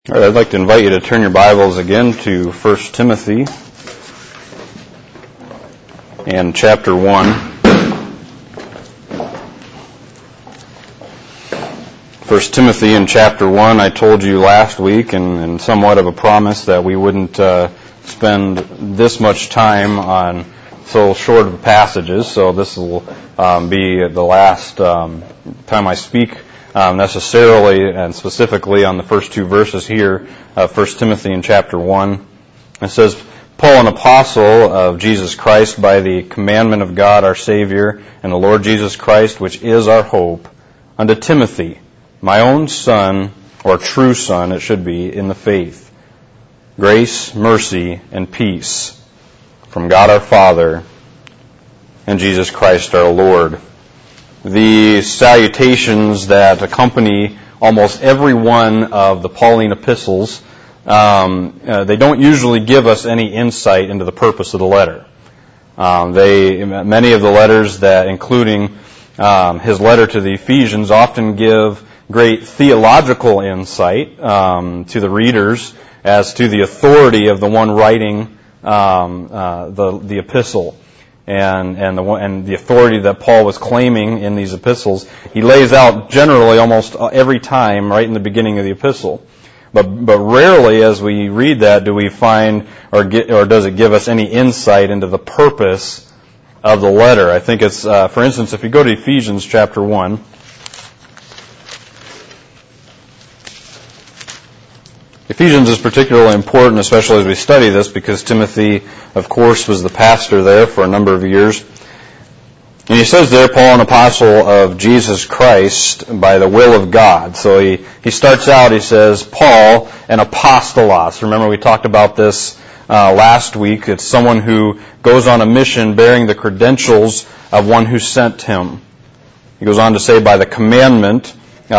All right, I'd like to invite you to turn your Bibles again to 1 Timothy and chapter 1. 1 Timothy and chapter 1, I told you last week, and somewhat of a promise, that we wouldn't spend this much time on so short of passages, so this will be the last time I speak necessarily and specifically on the first two verses here of 1 Timothy in chapter 1. It says, Paul, an apostle of Jesus Christ, by the commandment of God our Savior and the Lord Jesus Christ, which is our hope, unto Timothy, my own son, or true son it should be, in the faith. Grace, mercy, and peace from God our Father and Jesus Christ our Lord. The salutations that accompany almost every one of the Pauline epistles, they don't usually give us any insight into the purpose of the letter. Many of the letters that, including his letter to the Ephesians, often give great theological insight to the readers as to the authority of the one writing the epistle. And the authority that Paul was claiming in these epistles, he lays out generally almost every time right in the beginning of the epistle. But rarely, as we read that, do we find or does it give us any insight into the purpose of the letter. I think it's, for instance, if you go to Ephesians chapter 1. Ephesians is particularly important, especially as we study this, because Timothy, of course, was the pastor there for a number of years. And he says there, Paul, an apostle of Jesus Christ by the will of God. So he starts out, he says, Paul, an apostolos. Remember, we talked about this last week. It's someone who goes on a mission bearing the credentials of one who sent him. He goes on to say, by the commandment, in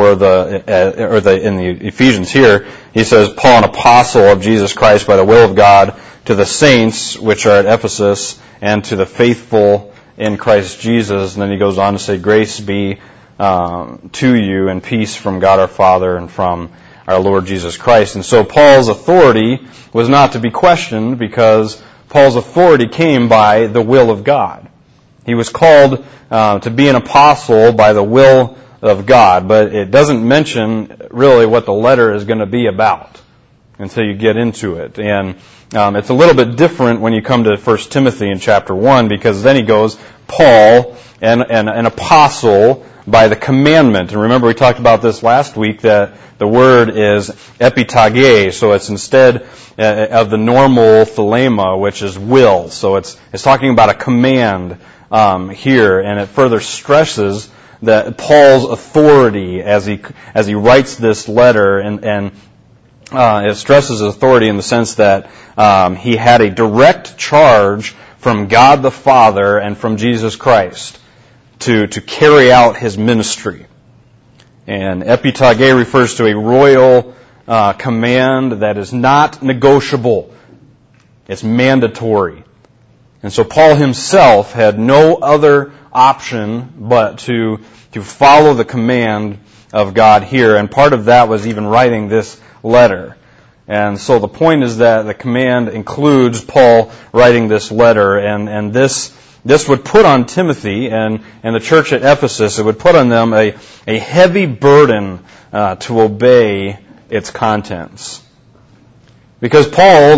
the Ephesians here, he says, Paul, an apostle of Jesus Christ by the will of God, to the saints which are at Ephesus, and to the faithful in Christ Jesus. And then he goes on to say, grace be to you and peace from God our Father and from our Lord Jesus Christ. And so Paul's authority was not to be questioned, because Paul's authority came by the will of God. He was called to be an apostle by the will of God, but it doesn't mention really what the letter is going to be about until you get into it. And it's a little bit different when you come to 1 Timothy in chapter 1, because then he goes, Paul, and an apostle by the commandment. And remember, we talked about this last week, that the word is epitage, so it's instead of the normal thelema, which is will. So it's talking about a command here, and it further stresses that Paul's authority as he writes this letter, and it stresses his authority in the sense that he had a direct charge from God the Father and from Jesus Christ to carry out his ministry. And epitage refers to a royal command that is not negotiable. It's mandatory. And so Paul himself had no other option but to follow the command of God here. And part of that was even writing this letter. And so the point is that the command includes Paul writing this letter. And this would put on Timothy and the church at Ephesus, it would put on them a heavy burden to obey its contents. Because Paul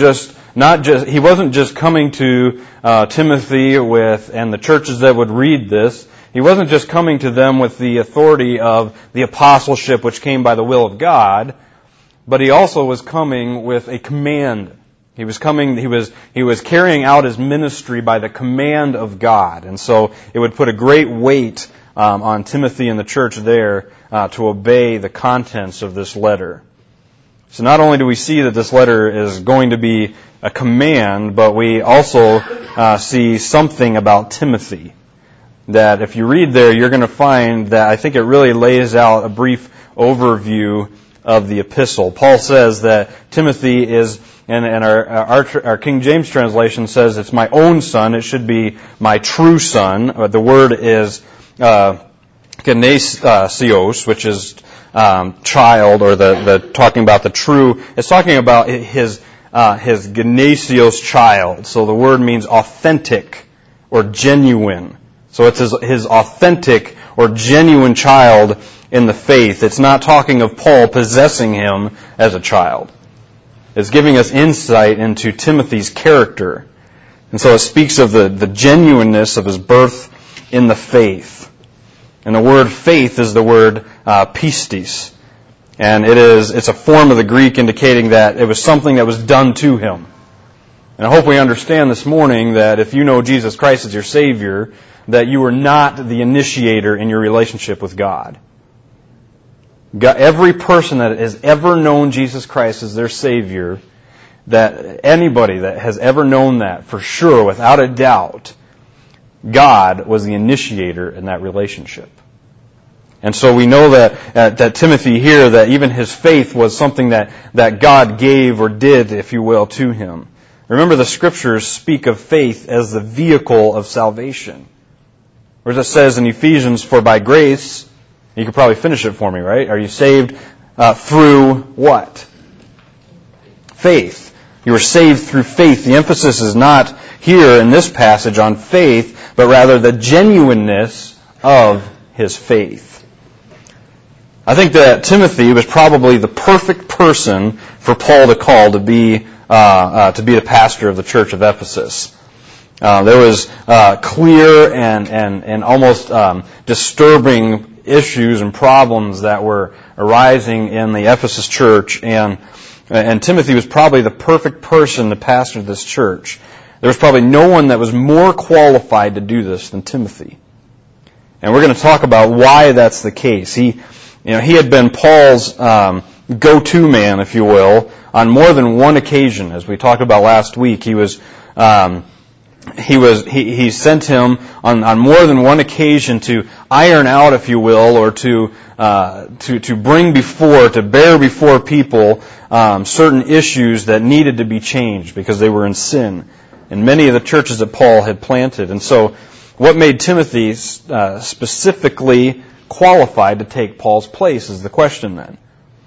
he wasn't just coming to Timothy and the churches that would read this. He wasn't just coming to them with the authority of the apostleship which came by the will of God, but he also was coming with a command. He was carrying out his ministry by the command of God. And so it would put a great weight on Timothy and the church there to obey the contents of this letter. So not only do we see that this letter is going to be a command, but we also see something about Timothy. That if you read there, you're going to find that I think it really lays out a brief overview of the epistle. Paul says that Timothy is, and our King James translation says it's my own son. It should be my true son. The word is genesios, which is child, or the talking about the true. It's talking about his gymnasios child. So the word means authentic or genuine. So it's his authentic or genuine child in the faith. It's not talking of Paul possessing him as a child. It's giving us insight into Timothy's character. And so it speaks of the genuineness of his birth in the faith. And the word faith is the word pistis. And it's a form of the Greek indicating that it was something that was done to him. And I hope we understand this morning that if you know Jesus Christ as your Savior, that you are not the initiator in your relationship with God. Every person that has ever known Jesus Christ as their Savior, that anybody that has ever known that for sure, without a doubt, God was the initiator in that relationship. And so we know that Timothy here, that even his faith was something that God gave or did, if you will, to him. Remember, the Scriptures speak of faith as the vehicle of salvation. Or as it says in Ephesians, for by grace, you could probably finish it for me, right? Are you saved through what? Faith. You were saved through faith. The emphasis is not here in this passage on faith, but rather the genuineness of his faith. I think that Timothy was probably the perfect person for Paul to call to be the pastor of the church of Ephesus. There was clear and almost disturbing issues and problems that were arising in the Ephesus church, and Timothy was probably the perfect person to pastor this church. There was probably no one that was more qualified to do this than Timothy. And we're going to talk about why that's the case. He had been Paul's go-to man, if you will, on more than one occasion. As we talked about last week, he sent him on more than one occasion to iron out, if you will, or to bear before people certain issues that needed to be changed because they were in sin in many of the churches that Paul had planted. And so, what made Timothy specifically qualified to take Paul's place is the question then.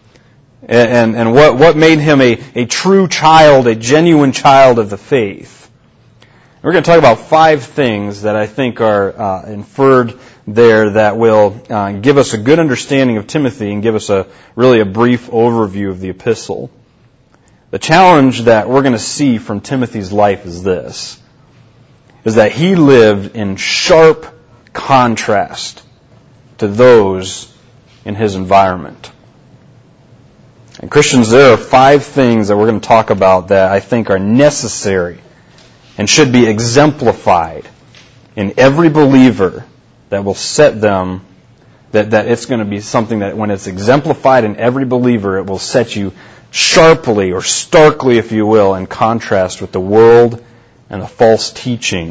And what made him a true child, a genuine child of the faith? We're going to talk about 5 things that I think are inferred there that will give us a good understanding of Timothy and give us really a brief overview of the epistle. The challenge that we're going to see from Timothy's life is this, is that he lived in sharp contrast to those in his environment. And Christians, there are 5 things that we're going to talk about that I think are necessary and should be exemplified in every believer that will set them, that it's going to be something that when it's exemplified in every believer, it will set you sharply or starkly, if you will, in contrast with the world and the false teaching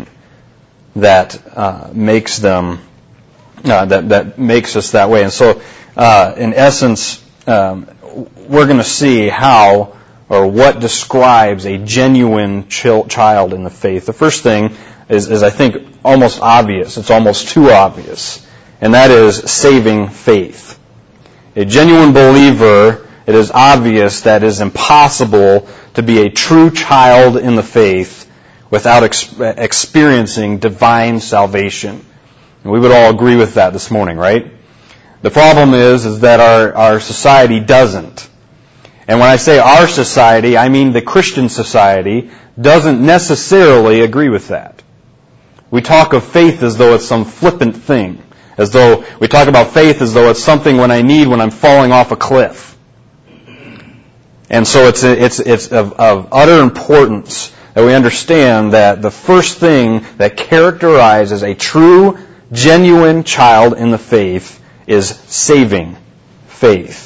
that makes them that makes us that way. And so, in essence, we're going to see how or what describes a genuine child in the faith. The first thing is I think, almost obvious. It's almost too obvious. And that is saving faith. A genuine believer, it is obvious that it is impossible to be a true child in the faith without experiencing divine salvation. And we would all agree with that this morning, right? The problem is that our society doesn't. And when I say our society, I mean the Christian society doesn't necessarily agree with that. We talk of faith as though it's some flippant thing. As though we talk about faith as though it's something when I'm falling off a cliff. And so it's of utter importance that we understand that the first thing that characterizes a true, genuine child in the faith is saving faith.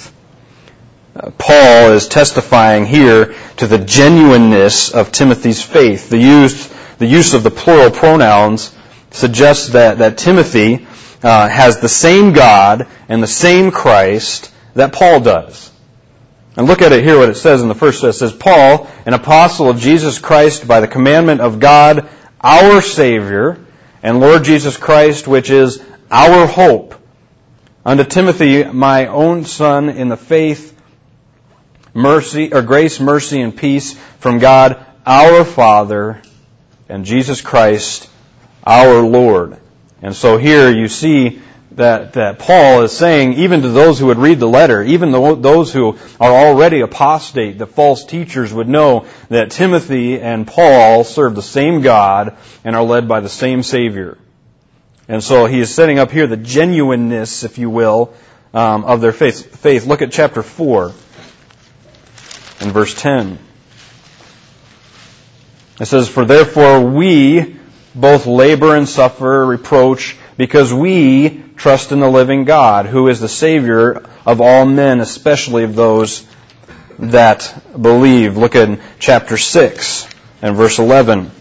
Paul is testifying here to the genuineness of Timothy's faith. The use of the plural pronouns suggests that Timothy has the same God and the same Christ that Paul does. And look at it here, what it says in the first. It says, Paul, an apostle of Jesus Christ by the commandment of God, our Savior, and Lord Jesus Christ, which is our hope. Unto Timothy, my own son, in the faith, grace, mercy, and peace from God our Father and Jesus Christ our Lord. And so here you see that Paul is saying, even to those who would read the letter, even those who are already apostate, the false teachers would know that Timothy and Paul serve the same God and are led by the same Savior. And so he is setting up here the genuineness, if you will, of their faith. Look at chapter 4 and verse 10. It says, For therefore we both labor and suffer reproach, because we trust in the living God, who is the Savior of all men, especially of those that believe. Look at chapter 6 and verse 11.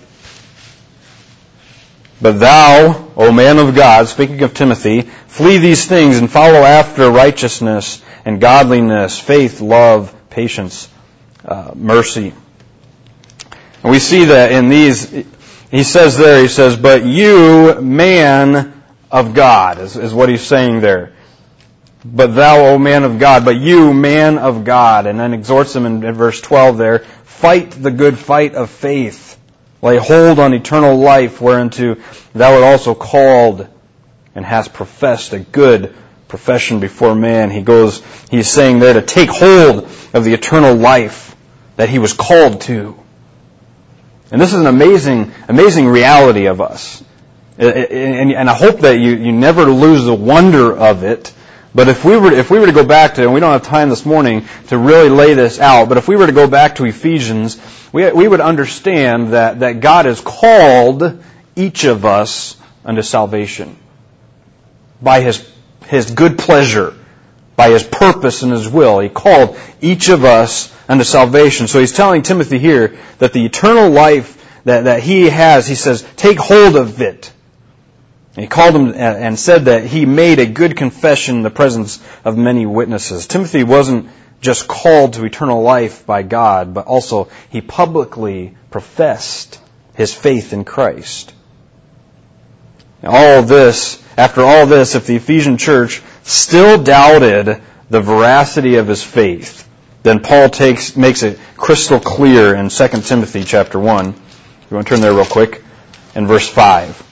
But thou, O man of God, speaking of Timothy, flee these things and follow after righteousness and godliness, faith, love, patience, mercy. And we see that in these, he says, but you, man of God, is what he's saying there. But thou, O man of God, but you, man of God. And then exhorts him in verse 12 there, fight the good fight of faith. Lay hold on eternal life, whereunto thou art also called, and hast professed a good profession before man. He's saying there to take hold of the eternal life that he was called to. And this is an amazing reality of us. And I hope that you never lose the wonder of it. But if we were to go back to, and we don't have time this morning to really lay this out, but if we were to go back to Ephesians, we would understand that God has called each of us unto salvation by His good pleasure, by His purpose and His will. He called each of us unto salvation. So he's telling Timothy here that the eternal life that he has, he says, take hold of it. And he called him and said that he made a good confession in the presence of many witnesses. Timothy wasn't just called to eternal life by God, but also he publicly professed his faith in Christ. After all this, if the Ephesian church still doubted the veracity of his faith, then Paul makes it crystal clear in 2 Timothy chapter 1. You want to turn there real quick? In verse 5.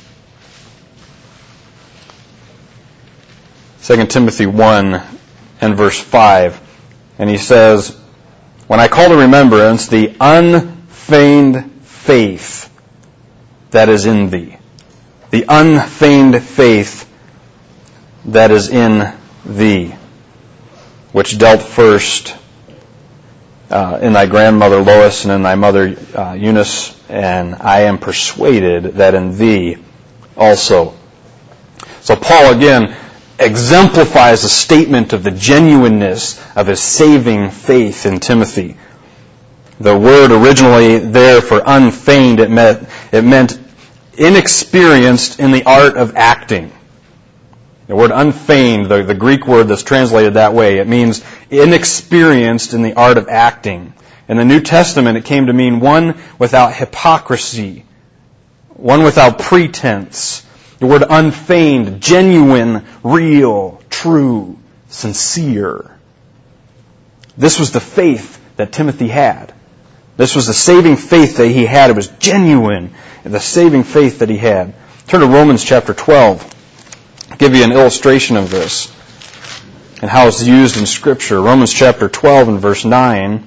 2 Timothy 1 and verse 5. And he says, When I call to remembrance the unfeigned faith that is in thee. The unfeigned faith that is in thee, which dealt first in thy grandmother Lois and in thy mother Eunice, and I am persuaded that in thee also. So Paul again exemplifies a statement of the genuineness of his saving faith in Timothy. The word originally there for unfeigned, it meant inexperienced in the art of acting. The word unfeigned, the Greek word that's translated that way, it means inexperienced in the art of acting. In the New Testament, it came to mean one without hypocrisy, one without pretense. The word unfeigned, genuine, real, true, sincere. This was the faith that Timothy had. This was the saving faith that he had. It was genuine, the saving faith that he had. Turn to Romans chapter 12. I'll give you an illustration of this and how it's used in Scripture. Romans chapter 12 and verse 9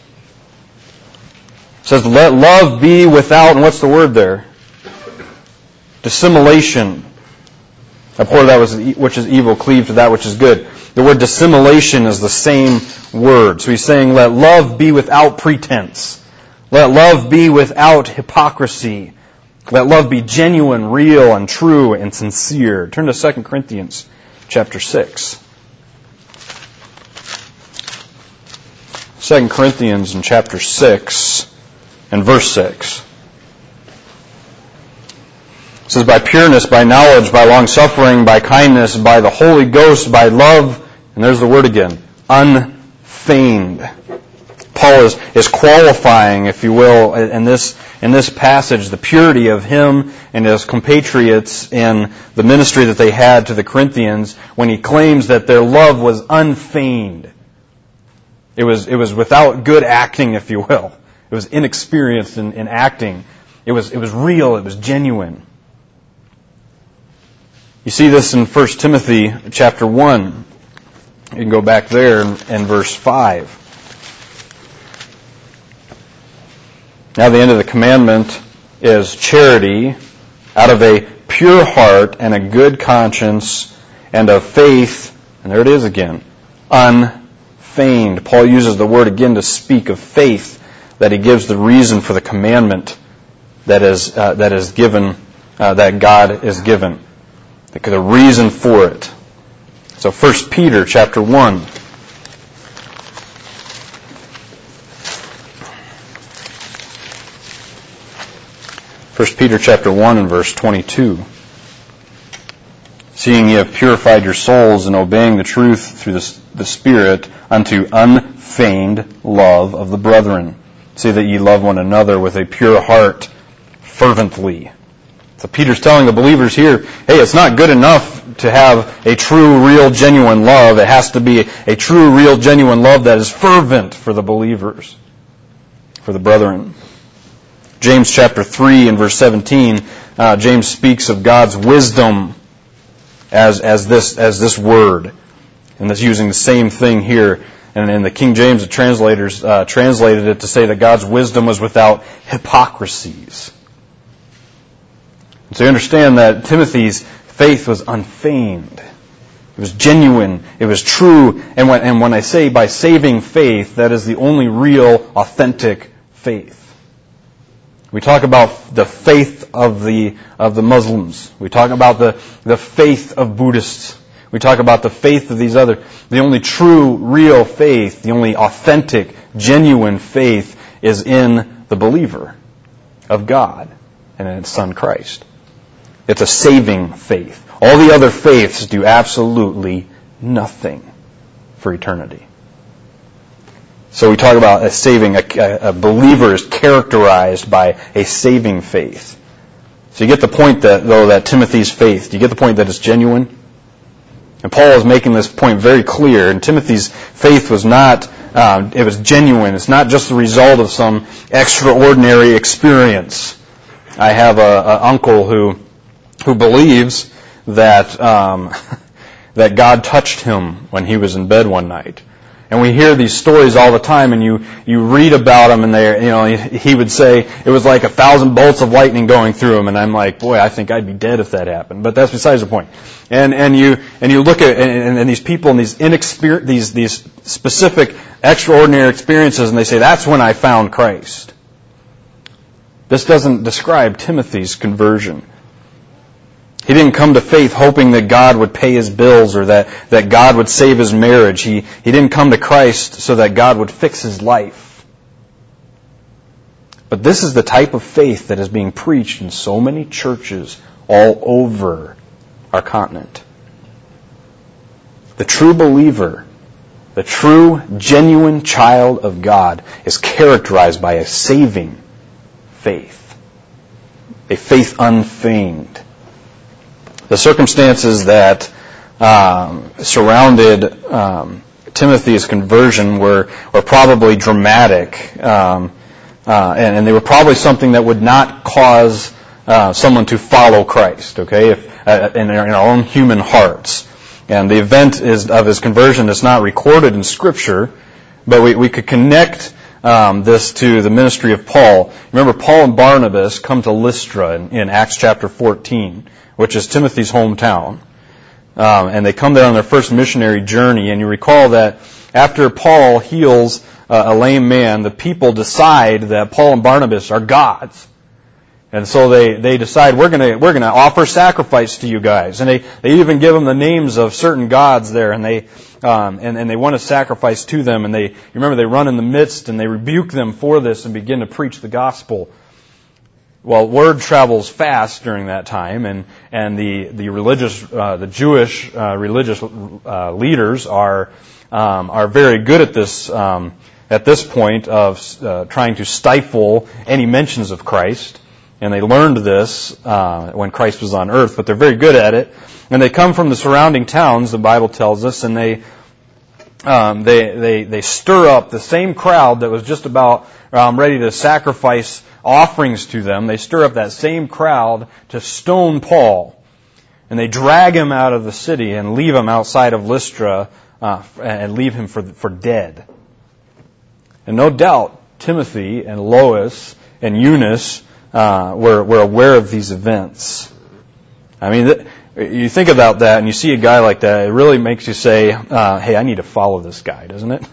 says, Let love be without, and what's the word there? Dissimulation. Abhor that which is evil, cleave to that which is good. The word dissimulation is the same word. So he's saying, let love be without pretense. Let love be without hypocrisy. Let love be genuine, real, and true, and sincere. Turn to 2 Corinthians chapter 6. 2 Corinthians in chapter 6 and verse 6. It says, by pureness, by knowledge, by long-suffering, by kindness, by the Holy Ghost, by love, and there's the word again, unfeigned. Paul is qualifying, if you will, in this passage, the purity of him and his compatriots in the ministry that they had to the Corinthians when he claims that their love was unfeigned. It was without good acting, if you will. It was inexperienced in acting. It was real. It was genuine. You see this in 1 Timothy chapter 1. You can go back there in verse 5. Now the end of the commandment is charity out of a pure heart and a good conscience and of faith, and there it is again, unfeigned. Paul uses the word again to speak of faith, that he gives the reason for the commandment that is given, that God is given. The reason for it. So 1 Peter chapter 1. 1 Peter chapter 1 and verse 22. Seeing ye have purified your souls in obeying the truth through the Spirit unto unfeigned love of the brethren. See that ye love one another with a pure heart fervently. So Peter's telling the believers here, hey, it's not good enough to have a true, real, genuine love. It has to be a true, real, genuine love that is fervent for the believers, for the brethren. James chapter 3 and verse 17, James speaks of God's wisdom as this word. And that's using the same thing here. And in the King James, the translators translated it to say that God's wisdom was without hypocrisies. So you understand that Timothy's faith was unfeigned. It was genuine. It was true. And when I say by saving faith, that is the only real, authentic faith. We talk about the faith of the Muslims. We talk about the faith of Buddhists. We talk about the faith of these other. The only true, real faith, the only authentic, genuine faith is in the believer of God and in His Son Christ. It's a saving faith. All the other faiths do absolutely nothing for eternity. So we talk about a saving, a believer is characterized by a saving faith. So you get the point that Timothy's faith, do you get the point that it's genuine? And Paul is making this point very clear. And Timothy's faith was not, it was genuine. It's not just the result of some extraordinary experience. I have an uncle who believes that that God touched him when he was in bed one night. And we hear these stories all the time, and you read about them, and he would say it was like 1,000 bolts of lightning going through him, and I'm like, boy, I think I'd be dead if that happened. But that's besides the point. And you look at and these people and these specific extraordinary experiences, and they say that's when I found Christ. This doesn't describe Timothy's conversion. He didn't come to faith hoping that God would pay his bills or that God would save his marriage. He didn't come to Christ so that God would fix his life. But this is the type of faith that is being preached in so many churches all over our continent. The true believer, the true, genuine child of God is characterized by a saving faith. A faith unfeigned. The circumstances that surrounded Timothy's conversion were probably dramatic, and they were probably something that would not cause someone to follow Christ. Okay, in our own human hearts. And the event of his conversion is not recorded in Scripture, but we could connect this to the ministry of Paul. Remember, Paul and Barnabas come to Lystra in Acts chapter 14. Which is Timothy's hometown. And they come there on their first missionary journey. And you recall that after Paul heals a lame man, the people decide that Paul and Barnabas are gods. And so they decide, we're gonna offer sacrifice to you guys. And they even give them the names of certain gods there, and they want to sacrifice to them. And you remember they run in the midst and they rebuke them for this and begin to preach the gospel. Well, word travels fast during that time, and the Jewish religious leaders are very good at this at this point of trying to stifle any mentions of Christ. And they learned this when Christ was on earth, but they're very good at it. And they come from the surrounding towns, the Bible tells us, and they stir up the same crowd that was just about ready to sacrifice offerings to them. They stir up that same crowd to stone Paul. And they drag him out of the city and leave him outside of Lystra and leave him for dead. And no doubt Timothy and Lois and Eunice were aware of these events. I mean, you think about that and you see a guy like that, it really makes you say, hey, I need to follow this guy, doesn't it?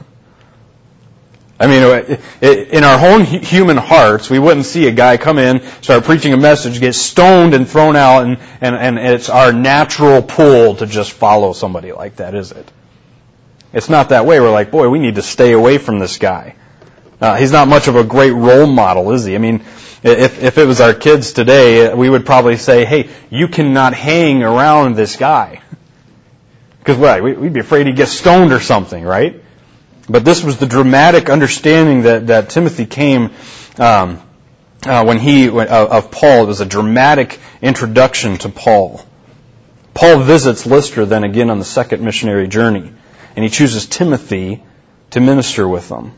I mean, in our own human hearts, we wouldn't see a guy come in, start preaching a message, get stoned and thrown out, and it's our natural pull to just follow somebody like that, is it? It's not that way. We're like, boy, we need to stay away from this guy. He's not much of a great role model, is he? I mean, if it was our kids today, we would probably say, hey, you cannot hang around this guy. Because we'd be afraid he'd get stoned or something, right? But this was the dramatic understanding that Timothy came of Paul. It was a dramatic introduction to Paul. Paul visits Lystra then again on the second missionary journey, and he chooses Timothy to minister with them.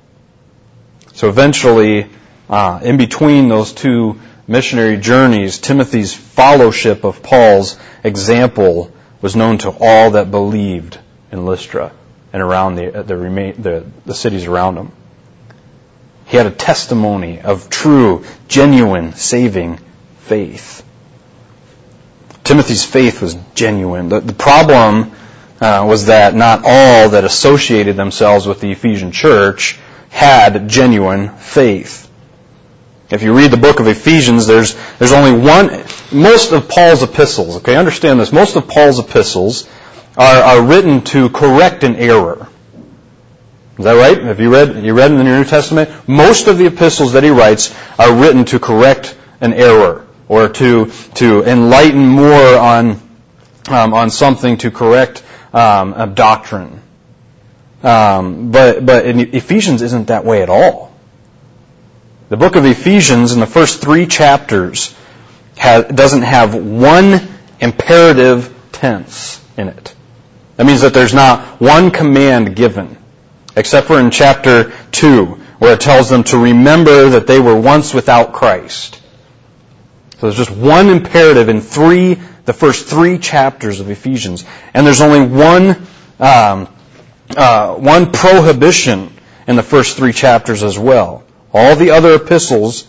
So eventually, in between those two missionary journeys, Timothy's fellowship of Paul's example was known to all that believed in Lystra and around the cities around him. He had a testimony of true, genuine, saving faith. Timothy's faith was genuine. The problem was that not all that associated themselves with the Ephesian church had genuine faith. If you read the book of Ephesians, there's only one. Most of Paul's epistles, okay, understand this, most of Paul's epistles are written to correct an error. Is that right? Have you read in the New Testament? Most of the epistles that he writes are written to correct an error or to enlighten more on something, to correct a doctrine. But in Ephesians isn't that way at all. The book of Ephesians in the first 3 chapters doesn't have one imperative tense in it. That means that there's not one command given, except for in chapter 2, where it tells them to remember that they were once without Christ. So there's just one imperative in the first 3 chapters of Ephesians, and there's only one prohibition in the first 3 chapters as well. All the other epistles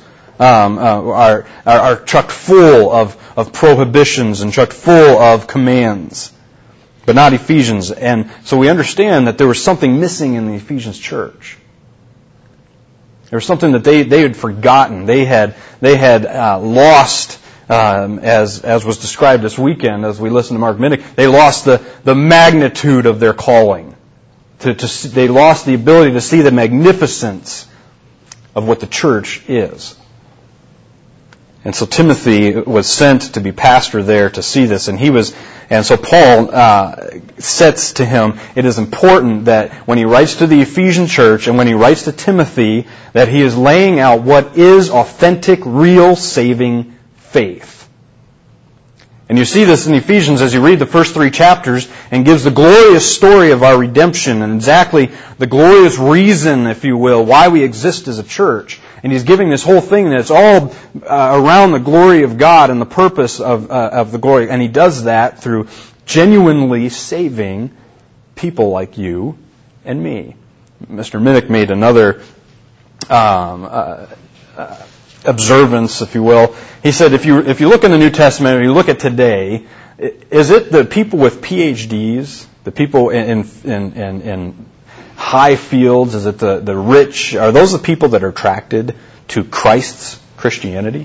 are chock full of prohibitions and chock full of commands, but not Ephesians. And so we understand that there was something missing in the Ephesians church. There was something that they had forgotten. They had lost, as was described this weekend as we listened to Mark Minnick. They lost the magnitude of their calling. They lost the ability to see the magnificence of what the church is. And so Timothy was sent to be pastor there to see this, and so Paul says to him, it is important that when he writes to the Ephesian church and when he writes to Timothy, that he is laying out what is authentic, real, saving faith. And you see this in Ephesians as you read the first 3 chapters, and gives the glorious story of our redemption and exactly the glorious reason, if you will, why we exist as a church. And he's giving this whole thing that's all around the glory of God and the purpose of the glory. And he does that through genuinely saving people like you and me. Mr. Minnick made another observance, if you will. He said, if you look in the New Testament, or you look at today, is it the people with PhDs, the people in high fields, is it the rich, are those the people that are attracted to Christ's Christianity?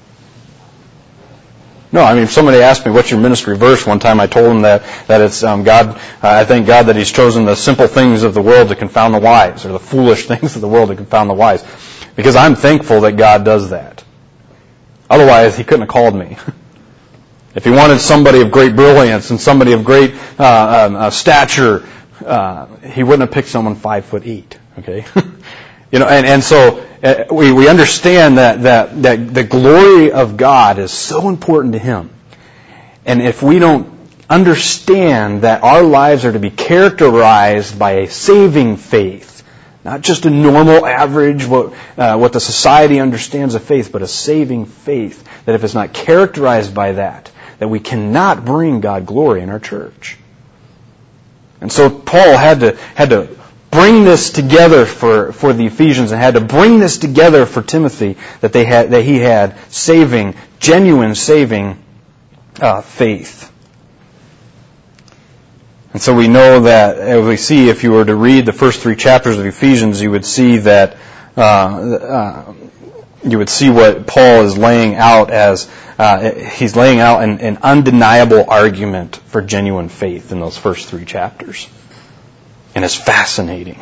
No, I mean, if somebody asked me, what's your ministry verse? One time I told them that it's God, I thank God that He's chosen the simple things of the world to confound the wise, or the foolish things of the world to confound the wise. Because I'm thankful that God does that. Otherwise, He couldn't have called me. If He wanted somebody of great brilliance and somebody of great stature, He wouldn't have picked someone 5'8", Okay? And so we understand that the glory of God is so important to Him. And if we don't understand that our lives are to be characterized by a saving faith, not just a normal average, what the society understands of faith, but a saving faith, that if it's not characterized by that we cannot bring God glory in our church. And so Paul had to bring this together for the Ephesians, and had to bring this together for Timothy, that he had genuine saving faith. And so we know that, as we see, if you were to read the first 3 chapters of Ephesians, you would see that you would see what Paul is laying out as he's laying out an undeniable argument for genuine faith in those first 3 chapters. And it's fascinating.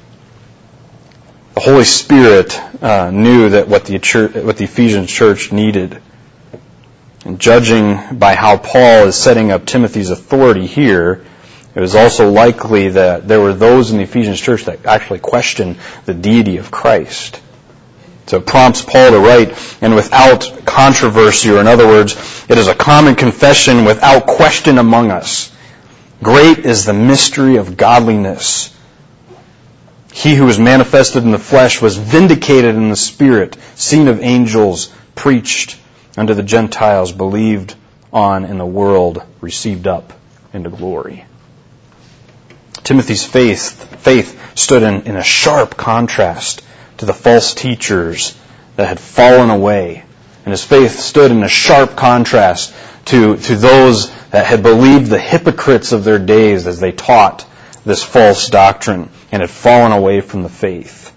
The Holy Spirit knew that what the Ephesian church needed. And judging by how Paul is setting up Timothy's authority here, it was also likely that there were those in the Ephesian church that actually questioned the deity of Christ. So it prompts Paul to write, and without controversy, or in other words, it is a common confession without question among us. Great is the mystery of godliness. He who was manifested in the flesh was vindicated in the Spirit, seen of angels, preached unto the Gentiles, believed on in the world, received up into glory. Timothy's faith stood in a sharp contrast to the false teachers that had fallen away. And his faith stood in a sharp contrast to those that had believed the hypocrites of their days as they taught this false doctrine and had fallen away from the faith.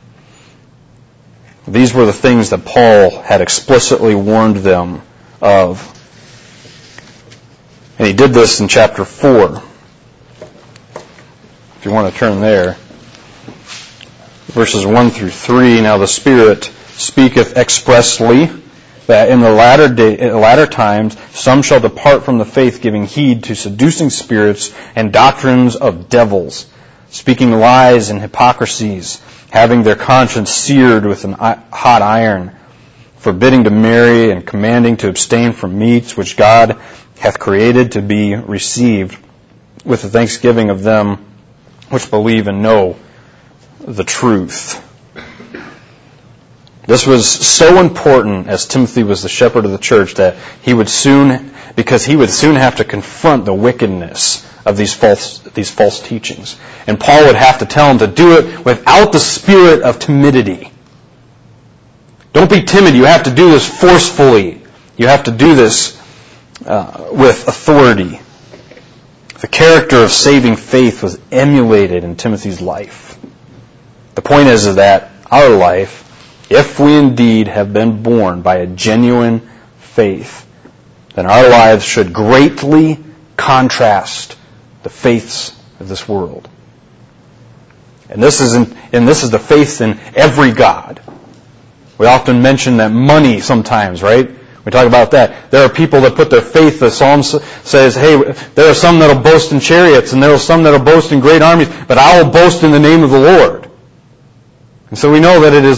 These were the things that Paul had explicitly warned them of. And he did this in chapter 4. If you want to turn there. Verses 1 through 3, now the Spirit speaketh expressly that in the latter times some shall depart from the faith, giving heed to seducing spirits and doctrines of devils, speaking lies and hypocrisies, having their conscience seared with an hot iron, forbidding to marry and commanding to abstain from meats which God hath created to be received with the thanksgiving of them which believe and know the truth. This was so important as Timothy was the shepherd of the church that he would soon have to confront the wickedness of these false teachings. And Paul would have to tell him to do it without the spirit of timidity. Don't be timid. You have to do this forcefully. You have to do this with authority. The character of saving faith was emulated in Timothy's life. The point is that our life, if we indeed have been born by a genuine faith, then our lives should greatly contrast the faiths of this world. And this is the faith in every God. We often mention that money sometimes, right? We talk about that. There are people that put their faith, the Psalm says, hey, there are some that will boast in chariots, and there are some that will boast in great armies, but I will boast in the name of the Lord. And so we know that it is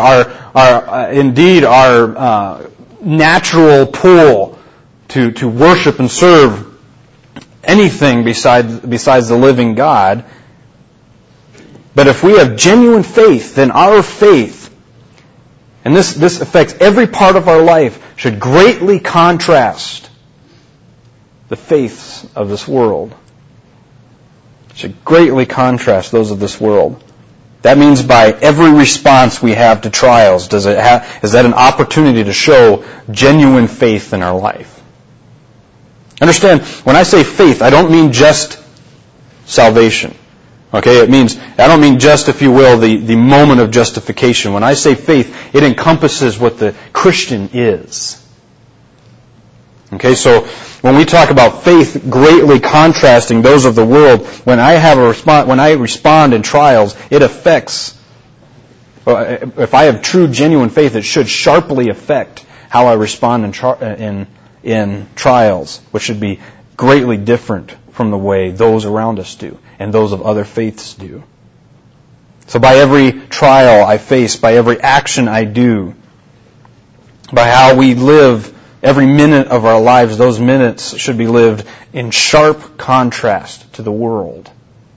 our natural pull to worship and serve anything besides the living God. But if we have genuine faith, then our faith, and this affects every part of our life, should greatly contrast the faiths of this world. It should greatly contrast those of this world. That means by every response we have to trials, is that an opportunity to show genuine faith in our life? Understand, when I say faith, I don't mean just salvation. Okay, I don't mean just, if you will, the moment of justification. When I say faith, it encompasses what the Christian is. Okay, so when we talk about faith greatly contrasting those of the world, when I respond in trials, it affects, if I have true, genuine faith, it should sharply affect how I respond in trials, which should be greatly different from the way those around us do and those of other faiths do. So by every trial I face, by every action I do, by how we live every minute of our lives, those minutes should be lived in sharp contrast to the world.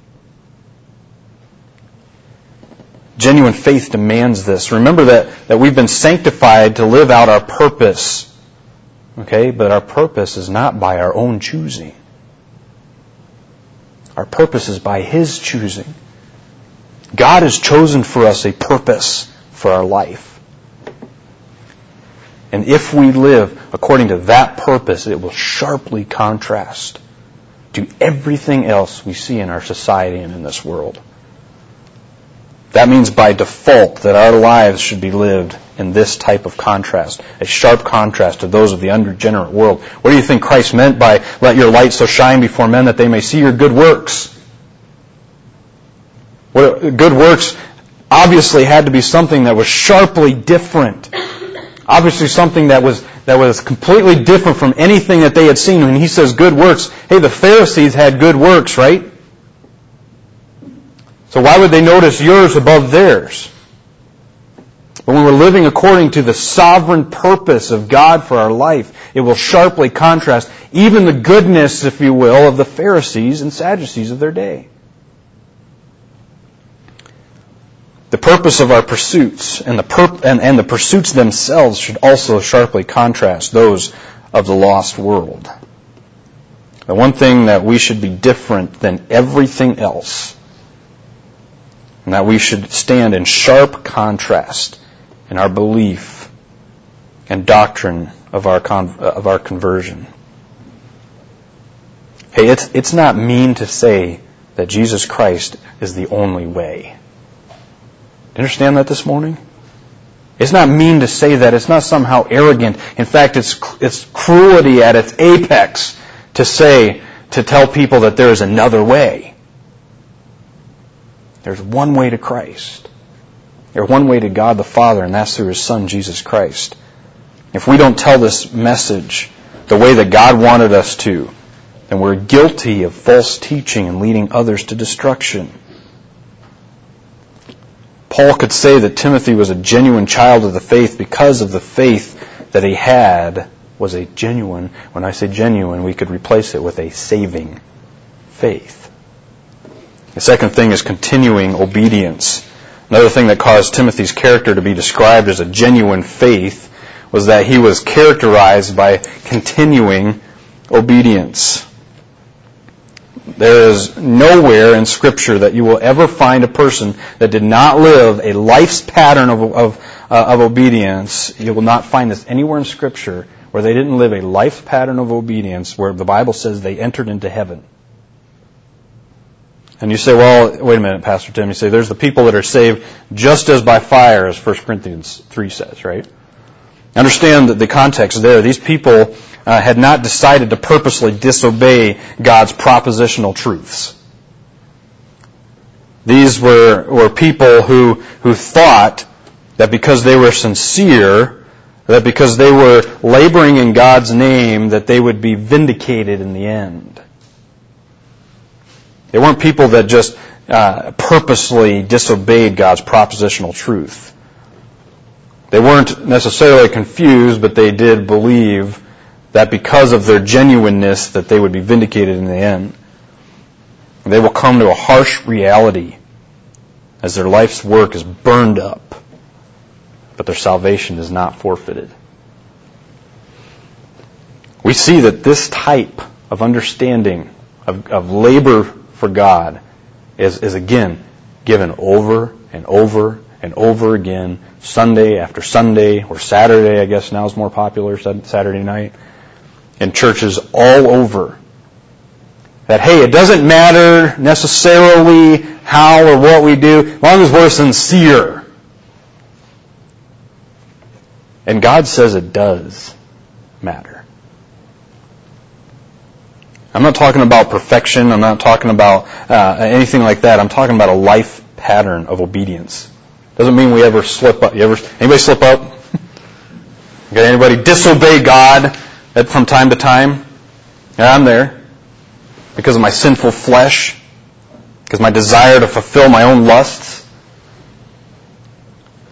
Genuine faith demands this. Remember that we've been sanctified to live out our purpose. Okay? But our purpose is not by our own choosing. Our purpose is by His choosing. God has chosen for us a purpose for our life. And if we live according to that purpose, it will sharply contrast to everything else we see in our society and in this world. That means by default that our lives should be lived in this type of contrast, a sharp contrast to those of the unregenerate world. What do you think Christ meant by let your light so shine before men that they may see your good works? Good works obviously had to be something that was sharply different. Obviously something that was completely different from anything that they had seen. When He says good works, hey, the Pharisees had good works, right? So why would they notice yours above theirs? But when we're living according to the sovereign purpose of God for our life, it will sharply contrast even the goodness, if you will, of the Pharisees and Sadducees of their day. The purpose of our pursuits and the pursuits themselves should also sharply contrast those of the lost world. The one thing that we should be different than everything else, and that we should stand in sharp contrast in our belief and doctrine of our conversion. Hey, it's not mean to say that Jesus Christ is the only way. Do you understand that this morning? It's not mean to say that. It's not somehow arrogant. In fact, it's cruelty at its apex to tell people that there is another way. There's one way to Christ. There's one way to God the Father, and that's through His Son, Jesus Christ. If we don't tell this message the way that God wanted us to, then we're guilty of false teaching and leading others to destruction. Paul could say that Timothy was a genuine child of the faith because of the faith that he had was a genuine. When I say genuine, we could replace it with a saving faith. The second thing is continuing obedience. Another thing that caused Timothy's character to be described as a genuine faith was that he was characterized by continuing obedience. There is nowhere in Scripture that you will ever find a person that did not live a life's pattern of obedience. You will not find this anywhere in Scripture where they didn't live a life pattern of obedience where the Bible says they entered into heaven. And you say, well, wait a minute, Pastor Tim. You say, there's the people that are saved just as by fire, as 1 Corinthians 3 says, right? Understand the context there. These people had not decided to purposely disobey God's propositional truths. These were people who thought that because they were sincere, that because they were laboring in God's name, that they would be vindicated in the end. They weren't people that just purposely disobeyed God's propositional truth. They weren't necessarily confused, but they did believe that because of their genuineness that they would be vindicated in the end. And they will come to a harsh reality as their life's work is burned up, but their salvation is not forfeited. We see that this type of understanding of labor for God is again given over and over and over again, Sunday after Sunday, or Saturday, I guess now is more popular, Saturday night, in churches all over. That, hey, it doesn't matter necessarily how or what we do, as long as we're sincere. And God says it does matter. I'm not talking about perfection. I'm not talking about anything like that. I'm talking about a life pattern of obedience. Doesn't mean we ever slip up. Anybody slip up? Okay, anybody disobey God from time to time? Yeah, I'm there. Because of my sinful flesh. Because of my desire to fulfill my own lusts.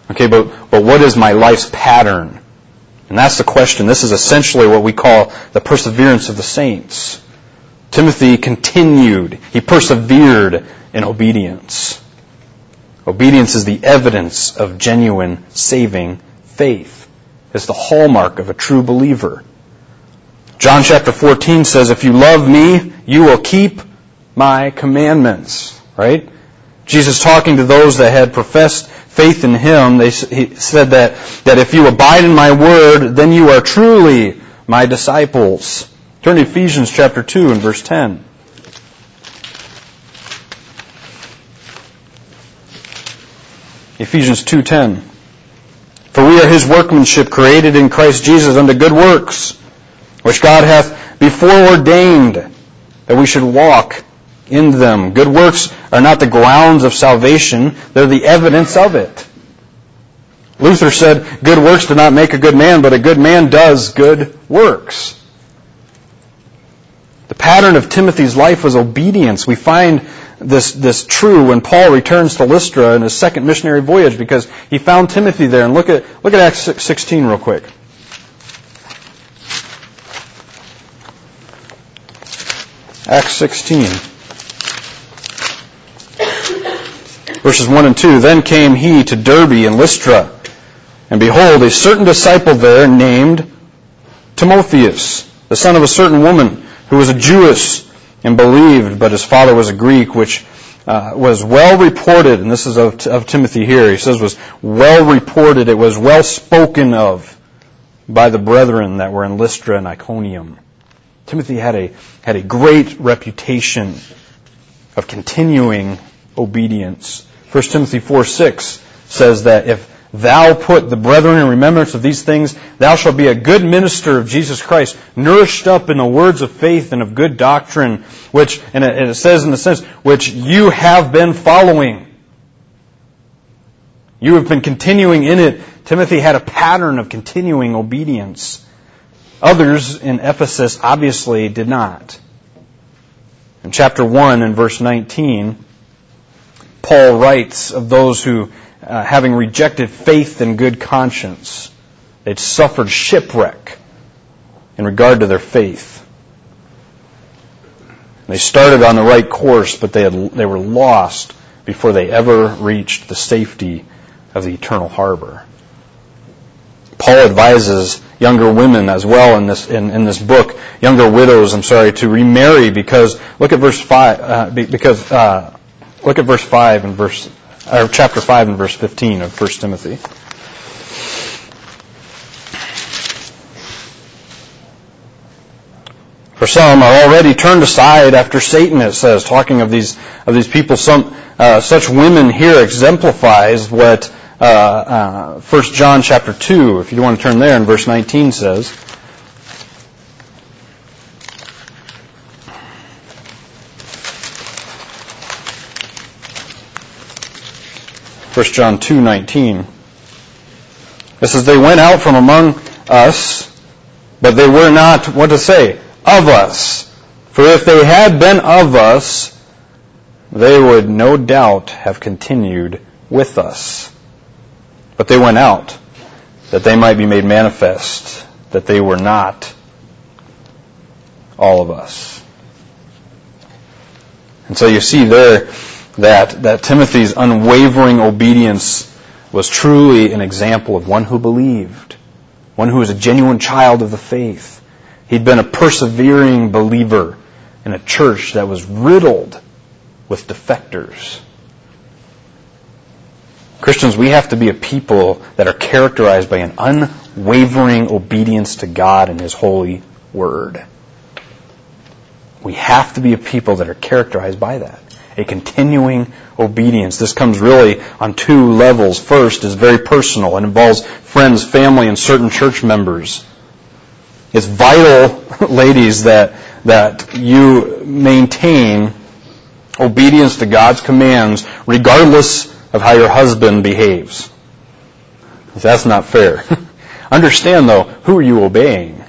Okay, but what is my life's pattern? And that's the question. This is essentially what we call the perseverance of the saints. Timothy continued. He persevered in obedience. Obedience is the evidence of genuine saving faith. It's the hallmark of a true believer. John chapter 14 says, if you love me, you will keep my commandments. Right? Jesus talking to those that had professed faith in Him, he said that if you abide in my word, then you are truly my disciples. Turn to Ephesians chapter 2 and verse 10. Ephesians 2:10. For we are His workmanship, created in Christ Jesus unto good works, which God hath before ordained that we should walk in them. Good works are not the grounds of salvation, they're the evidence of it. Luther said, good works do not make a good man, but a good man does good works. The pattern of Timothy's life was obedience. We find this true when Paul returns to Lystra in his second missionary voyage, because he found Timothy there. And look at Acts 16 real quick. Acts 16. Verses 1 and 2. Then came he to Derbe and Lystra, and behold, a certain disciple there named Timotheus, the son of a certain woman, who was a Jewess, and believed, but his father was a Greek, which was well reported, and this is of Timothy here, he says was well reported, it was well spoken of by the brethren that were in Lystra and Iconium. Timothy had a great reputation of continuing obedience. 1 Timothy 4:6 says that if thou put the brethren in remembrance of these things, thou shalt be a good minister of Jesus Christ, nourished up in the words of faith and of good doctrine, which, and it says in the sense, which you have been following. You have been continuing in it. Timothy had a pattern of continuing obedience. Others in Ephesus obviously did not. In chapter 1 and verse 19, Paul writes of those who, having rejected faith and good conscience, they'd suffered shipwreck in regard to their faith. They started on the right course, but they were lost before they ever reached the safety of the eternal harbor. Paul advises younger women as well in this book, younger widows, to remarry, because look at verse 5. Look at verse 5 and chapter 5 and verse 15 of 1 Timothy. For some are already turned aside after Satan, it says, talking of these people. Such women here exemplifies what 1 John chapter 2, if you want to turn there, in verse 19 says. First John 2:19. It says, they went out from among us, but they were not, what to say, of us. For if they had been of us, they would no doubt have continued with us. But they went out, that they might be made manifest, that they were not all of us. And so you see there that Timothy's unwavering obedience was truly an example of one who believed, one who was a genuine child of the faith. He'd been a persevering believer in a church that was riddled with defectors. Christians, we have to be a people that are characterized by an unwavering obedience to God and His holy word. We have to be a people that are characterized by that. A continuing obedience. This comes really on two levels. First is very personal. It involves friends, family, and certain church members. It's vital, ladies, that you maintain obedience to God's commands regardless of how your husband behaves. That's not fair. Understand, though, who are you obeying?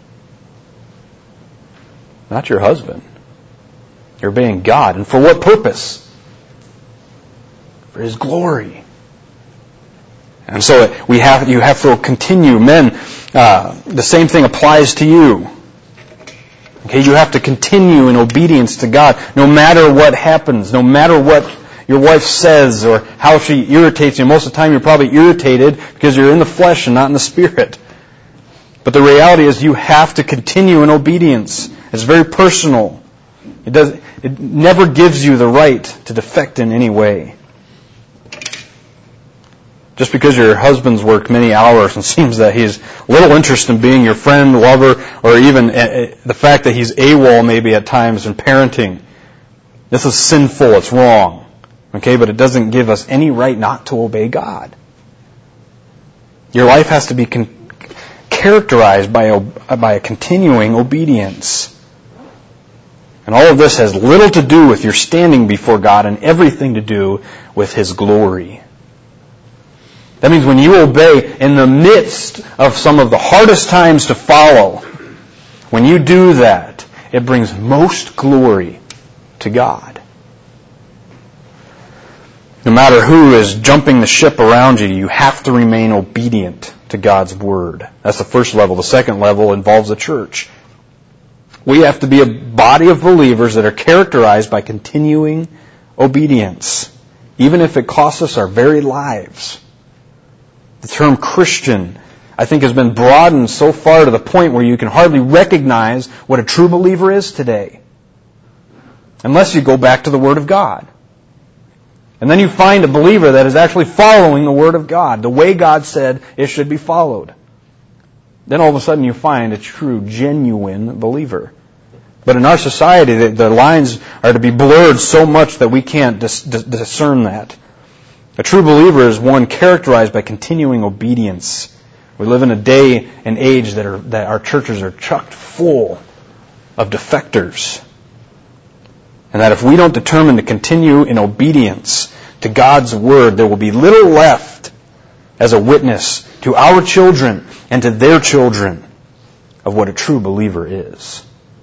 Not your husband. You're obeying God. And for what purpose? For His glory. And so you have to continue. Men, the same thing applies to you. Okay, you have to continue in obedience to God, no matter what happens, no matter what your wife says or how she irritates you. Most of the time you're probably irritated because you're in the flesh and not in the Spirit. But the reality is you have to continue in obedience. It's very personal. It never gives you the right to defect in any way. Just because your husband's worked many hours and seems that he's little interest in being your friend, lover, or even the fact that he's AWOL maybe at times in parenting. This is sinful. It's wrong. Okay, but it doesn't give us any right not to obey God. Your life has to be characterized by a continuing obedience. And all of this has little to do with your standing before God and everything to do with His glory. That means when you obey in the midst of some of the hardest times to follow, when you do that, it brings most glory to God. No matter who is jumping the ship around you, you have to remain obedient to God's Word. That's the first level. The second level involves the church. We have to be a body of believers that are characterized by continuing obedience, even if it costs us our very lives. The term Christian, I think, has been broadened so far to the point where you can hardly recognize what a true believer is today, unless you go back to the Word of God. And then you find a believer that is actually following the Word of God, the way God said it should be followed. Then all of a sudden you find a true, genuine believer. But in our society, the lines are to be blurred so much that we can't discern that. A true believer is one characterized by continuing obedience. We live in a day and age that our churches are chock full of defectors. And that if we don't determine to continue in obedience to God's Word, there will be little left as a witness to our children and to their children of what a true believer is.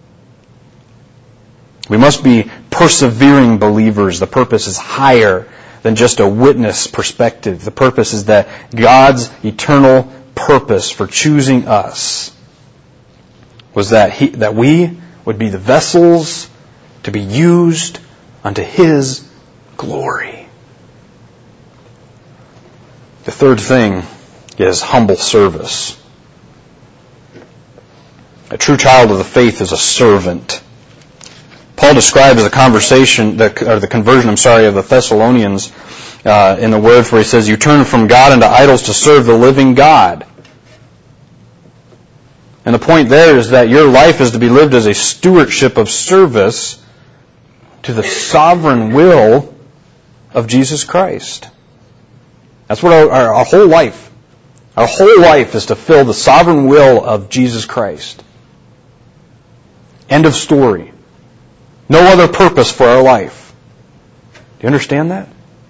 We must be persevering believers. The purpose is higher than just a witness perspective. The purpose is that God's eternal purpose for choosing us was that we would be the vessels to be used unto His glory. The third thing is humble service. A true child of the faith is a servant. Paul describes the conversion of the Thessalonians in the words where he says, "You turn from God into idols to serve the living God." And the point there is that your life is to be lived as a stewardship of service to the sovereign will of Jesus Christ. That's what our whole life is to fill the sovereign will of Jesus Christ. End of story. No other purpose for our life. Do you understand that?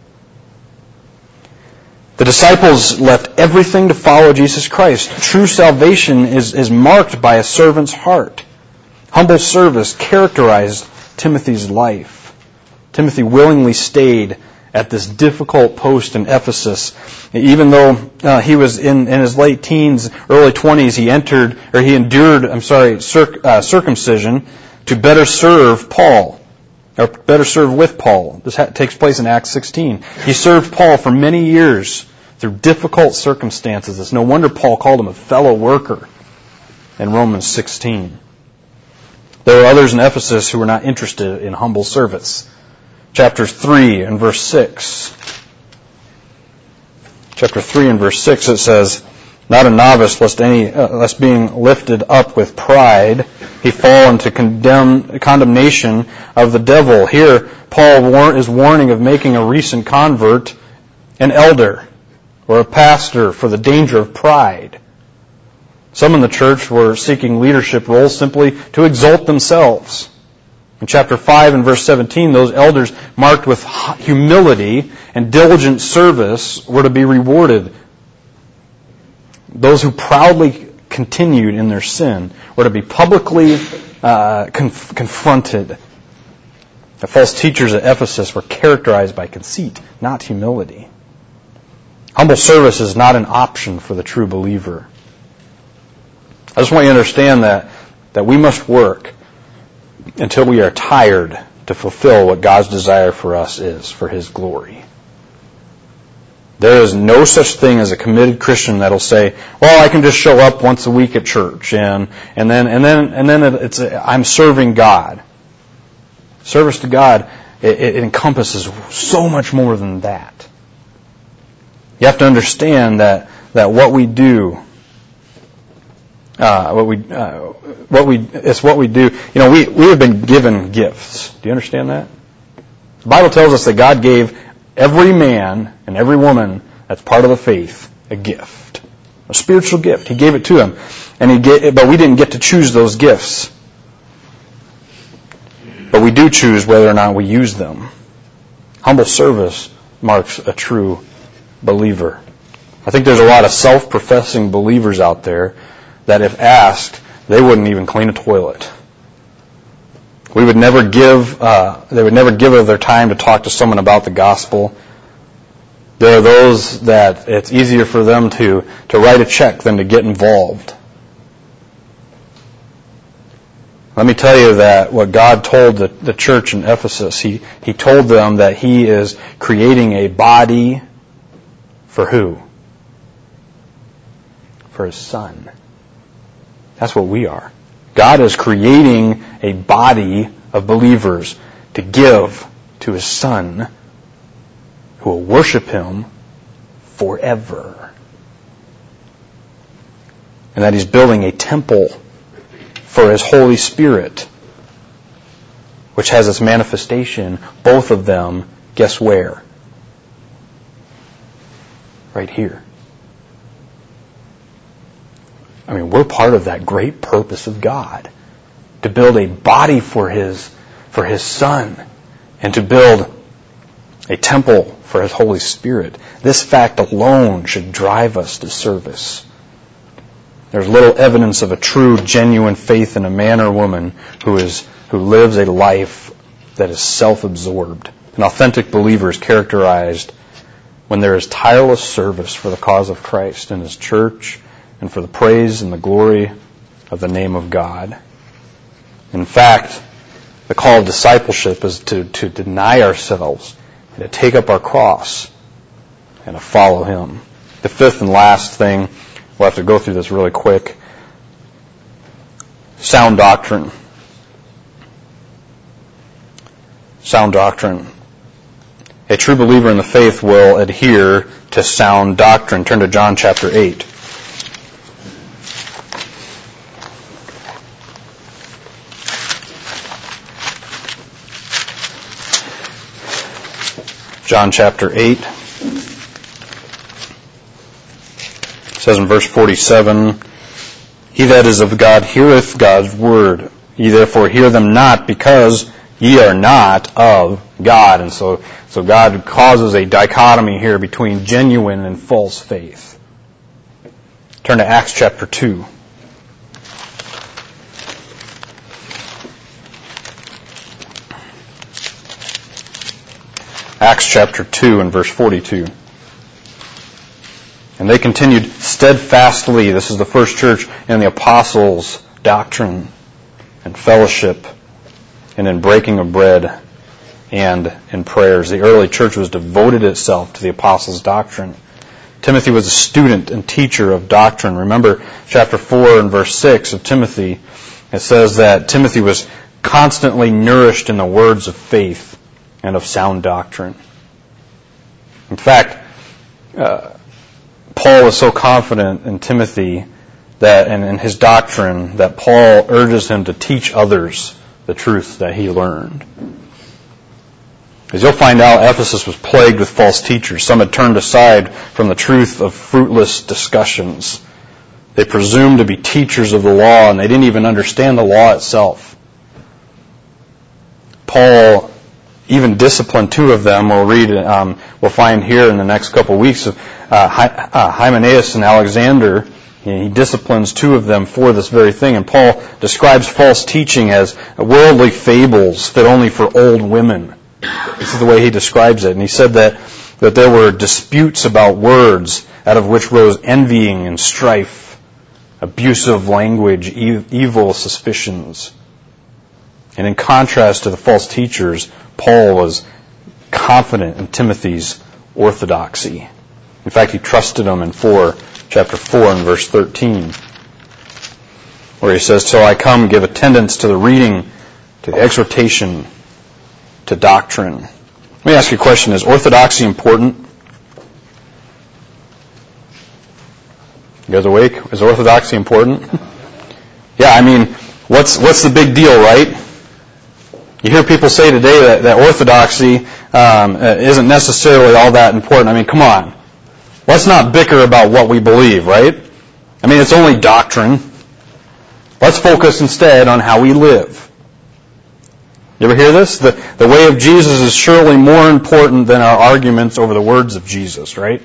The disciples left everything to follow Jesus Christ. True salvation is marked by a servant's heart. Humble service characterized Timothy's life. Timothy willingly stayed at this difficult post in Ephesus. Even though he was in his late teens, early 20s, he endured circumcision to better serve Paul, or better serve with Paul. This takes place in Acts 16. He served Paul for many years through difficult circumstances. It's no wonder Paul called him a fellow worker in Romans 16. There were others in Ephesus who were not interested in humble service. Chapter 3 and verse 6. Chapter 3 and verse 6 it says, "Not a novice, lest being lifted up with pride, he fall into condemnation of the devil." Here, Paul is warning of making a recent convert an elder or a pastor for the danger of pride. Some in the church were seeking leadership roles simply to exalt themselves. In chapter 5 and verse 17, those elders marked with humility and diligent service were to be rewarded. Those who proudly continued in their sin were to be publicly confronted. The false teachers at Ephesus were characterized by conceit, not humility. Humble service is not an option for the true believer. I just want you to understand that we must work until we are tired to fulfill what God's desire for us is, for His glory. There is no such thing as a committed Christian that'll say, "Well, I can just show up once a week at church and then it's I'm serving God." Service to God, it encompasses so much more than that. You have to understand that what we do, it's what we do. You know, we have been given gifts. Do you understand that? The Bible tells us that God gave every man and every woman that's part of the faith a gift, a spiritual gift. He gave it to them, but we didn't get to choose those gifts. But we do choose whether or not we use them. Humble service marks a true believer. I think there's a lot of self-professing believers out there that if asked, they wouldn't even clean a toilet. They would never give of their time to talk to someone about the gospel. There are those that it's easier for them to write a check than to get involved. Let me tell you that what God told the church in Ephesus, He told them that He is creating a body for who? For His Son. That's what we are. God is creating a body of believers to give to His Son who will worship Him forever. And that He's building a temple for His Holy Spirit, which has its manifestation, both of them, guess where? Right here. I mean, we're part of that great purpose of God, to build a body for His Son, and to build a temple for His Holy Spirit. This fact alone should drive us to service. There's little evidence of a true, genuine faith in a man or woman who lives a life that is self-absorbed. An authentic believer is characterized when there is tireless service for the cause of Christ in His church and for the praise and the glory of the name of God. In fact, the call of discipleship is to deny ourselves and to take up our cross and to follow Him. The fifth and last thing, we'll have to go through this really quick. Sound doctrine. Sound doctrine. A true believer in the faith will adhere to sound doctrine. Turn to John chapter 8. John chapter 8. It says in verse 47, "He that is of God heareth God's word. Ye therefore hear them not, because ye are not of God." And so God causes a dichotomy here between genuine and false faith. Turn to Acts chapter 2. Acts chapter 2 and verse 42. "And they continued steadfastly," this is the first church, "in the apostles' doctrine and fellowship, and in breaking of bread and in prayers." The early church was devoted itself to the apostles' doctrine. Timothy was a student and teacher of doctrine. Remember chapter 4 and verse 6 of Timothy. It says that Timothy was constantly nourished in the words of faith and of sound doctrine. In fact, Paul was so confident in Timothy that, and in his doctrine, that Paul urges him to teach others the truth that he learned. As you'll find out, Ephesus was plagued with false teachers. Some had turned aside from the truth of fruitless discussions. They presumed to be teachers of the law, and they didn't even understand the law itself. Paul even disciplined two of them. We'll find here in the next couple of weeks of Hymenaeus and Alexander. He disciplines two of them for this very thing. And Paul describes false teaching as worldly fables fit only for old women. This is the way he describes it. And he said that that there were disputes about words, out of which rose envying and strife, abusive language, evil suspicions. And in contrast to the false teachers, Paul was confident in Timothy's orthodoxy. In fact, he trusted him in chapter 4 and verse 13, where he says, "Till I come, give attendance to the reading, to the exhortation, to doctrine." Let me ask you a question. Is orthodoxy important? You guys awake? Is orthodoxy important? Yeah, I mean, what's the big deal, right? You hear people say today that orthodoxy isn't necessarily all that important. I mean, come on. Let's not bicker about what we believe, right? I mean, it's only doctrine. Let's focus instead on how we live. You ever hear this? The way of Jesus is surely more important than our arguments over the words of Jesus, right?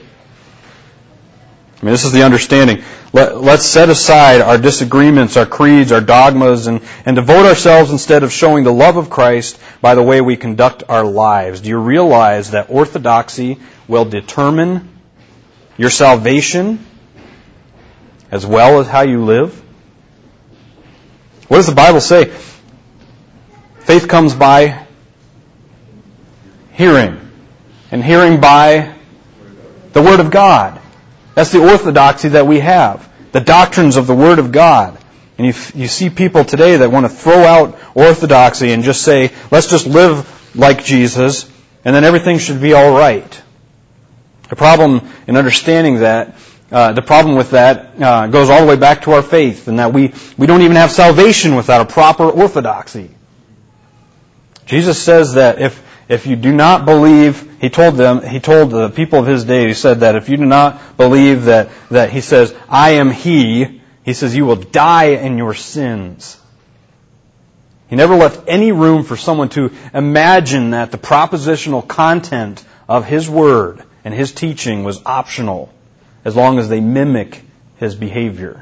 I mean, this is the understanding. Let's set aside our disagreements, our creeds, our dogmas, and devote ourselves instead of showing the love of Christ by the way we conduct our lives. Do you realize that orthodoxy will determine your salvation as well as how you live? What does the Bible say? Faith comes by hearing, and hearing by the Word of God. That's the orthodoxy that we have, the doctrines of the Word of God. And you see people today that want to throw out orthodoxy and just say, let's just live like Jesus, and then everything should be all right. The problem in understanding that, the problem with that goes all the way back to our faith, and that we don't even have salvation without a proper orthodoxy. Jesus says that if you do not believe, he told the people of his day, he said that if you do not believe that he says, I am he says you will die in your sins. He never left any room for someone to imagine that the propositional content of his word and his teaching was optional, as long as they mimic his behavior.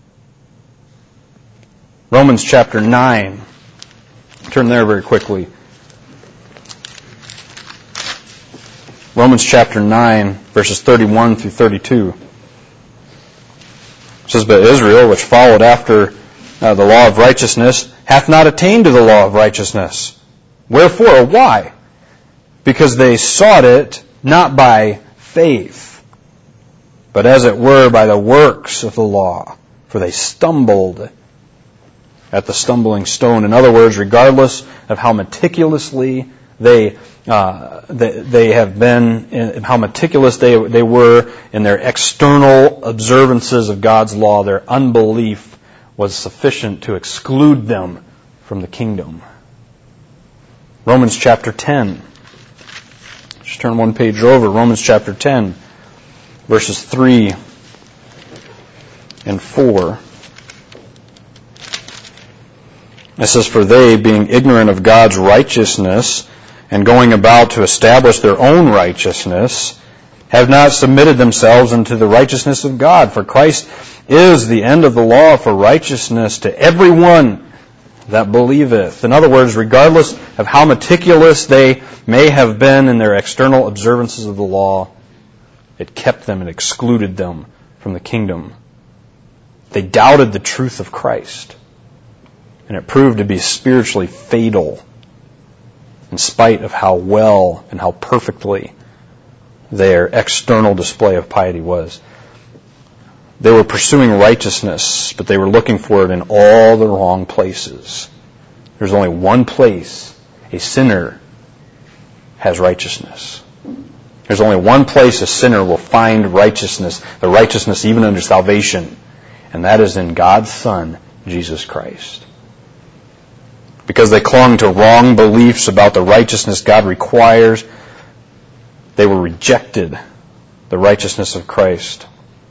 Romans chapter 9. Turn there very quickly. Romans chapter 9, verses 31 through 32. It says, But Israel, which followed after the law of righteousness, hath not attained to the law of righteousness. Wherefore, or why? Because they sought it not by faith, but as it were by the works of the law. For they stumbled at the stumbling stone. In other words, regardless of how meticulously they have been, how meticulous they were in their external observances of God's law, their unbelief was sufficient to exclude them from the kingdom. Romans chapter 10. Just turn one page over. Romans chapter 10, verses 3 and 4. It says, For they, being ignorant of God's righteousness, and going about to establish their own righteousness, have not submitted themselves unto the righteousness of God. For Christ is the end of the law for righteousness to everyone that believeth. In other words, regardless of how meticulous they may have been in their external observances of the law, it kept them and excluded them from the kingdom. They doubted the truth of Christ, and it proved to be spiritually fatal, in spite of how well and how perfectly their external display of piety was. They were pursuing righteousness, but they were looking for it in all the wrong places. There's only one place a sinner has righteousness. There's only one place a sinner will find righteousness, the righteousness even under salvation, and that is in God's Son, Jesus Christ. Because they clung to wrong beliefs about the righteousness God requires, they were rejected the righteousness of Christ,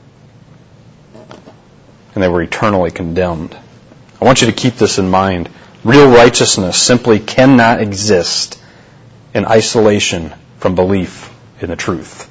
and they were eternally condemned. I want you to keep this in mind. Real righteousness simply cannot exist in isolation from belief in the truth.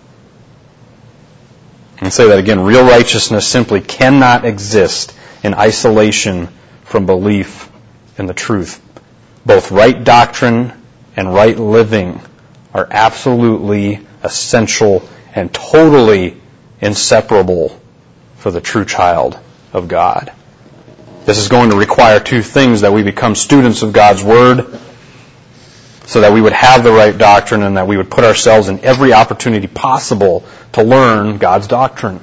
I'll say that again. Real righteousness simply cannot exist in isolation from belief in the truth. Both right doctrine and right living are absolutely essential and totally inseparable for the true child of God. This is going to require two things: that we become students of God's Word, so that we would have the right doctrine and that we would put ourselves in every opportunity possible to learn God's doctrine.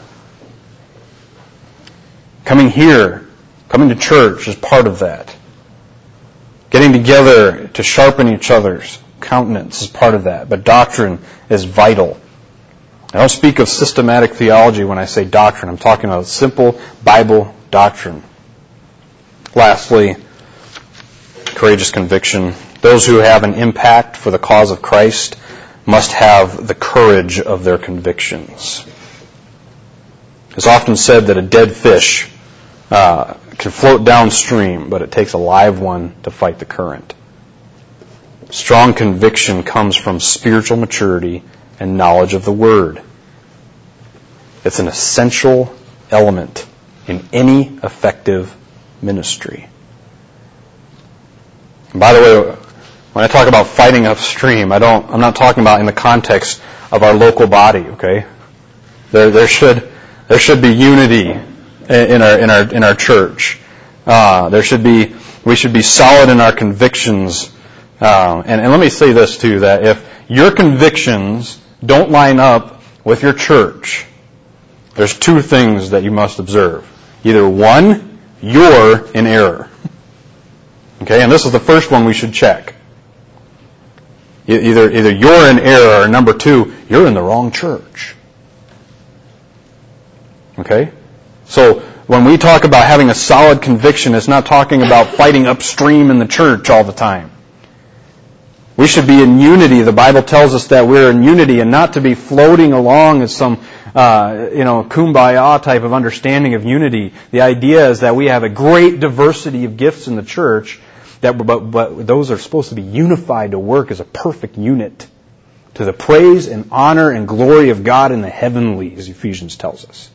Coming here, coming to church is part of that. Getting together to sharpen each other's countenance is part of that. But doctrine is vital. I don't speak of systematic theology when I say doctrine. I'm talking about simple Bible doctrine. Lastly, courageous conviction. Those who have an impact for the cause of Christ must have the courage of their convictions. It's often said that a dead fish can float downstream, but it takes a live one to fight the current. Strong conviction comes from spiritual maturity and knowledge of the Word. It's an essential element in any effective ministry. And by the way, when I talk about fighting upstream, I'm not talking about in the context of our local body. Okay, there should be unity in our church. We should be solid in our convictions. And let me say this too: that if your convictions don't line up with your church, there's two things that you must observe. Either one, you're in error. Okay, and this is the first one we should check. Either you're in error, or number two, you're in the wrong church. Okay? So when we talk about having a solid conviction, it's not talking about fighting upstream in the church all the time. We should be in unity. The Bible tells us that we're in unity and not to be floating along as some kumbaya type of understanding of unity. The idea is that we have a great diversity of gifts in the church, but those are supposed to be unified to work as a perfect unit to the praise and honor and glory of God in the heavenlies, Ephesians tells us.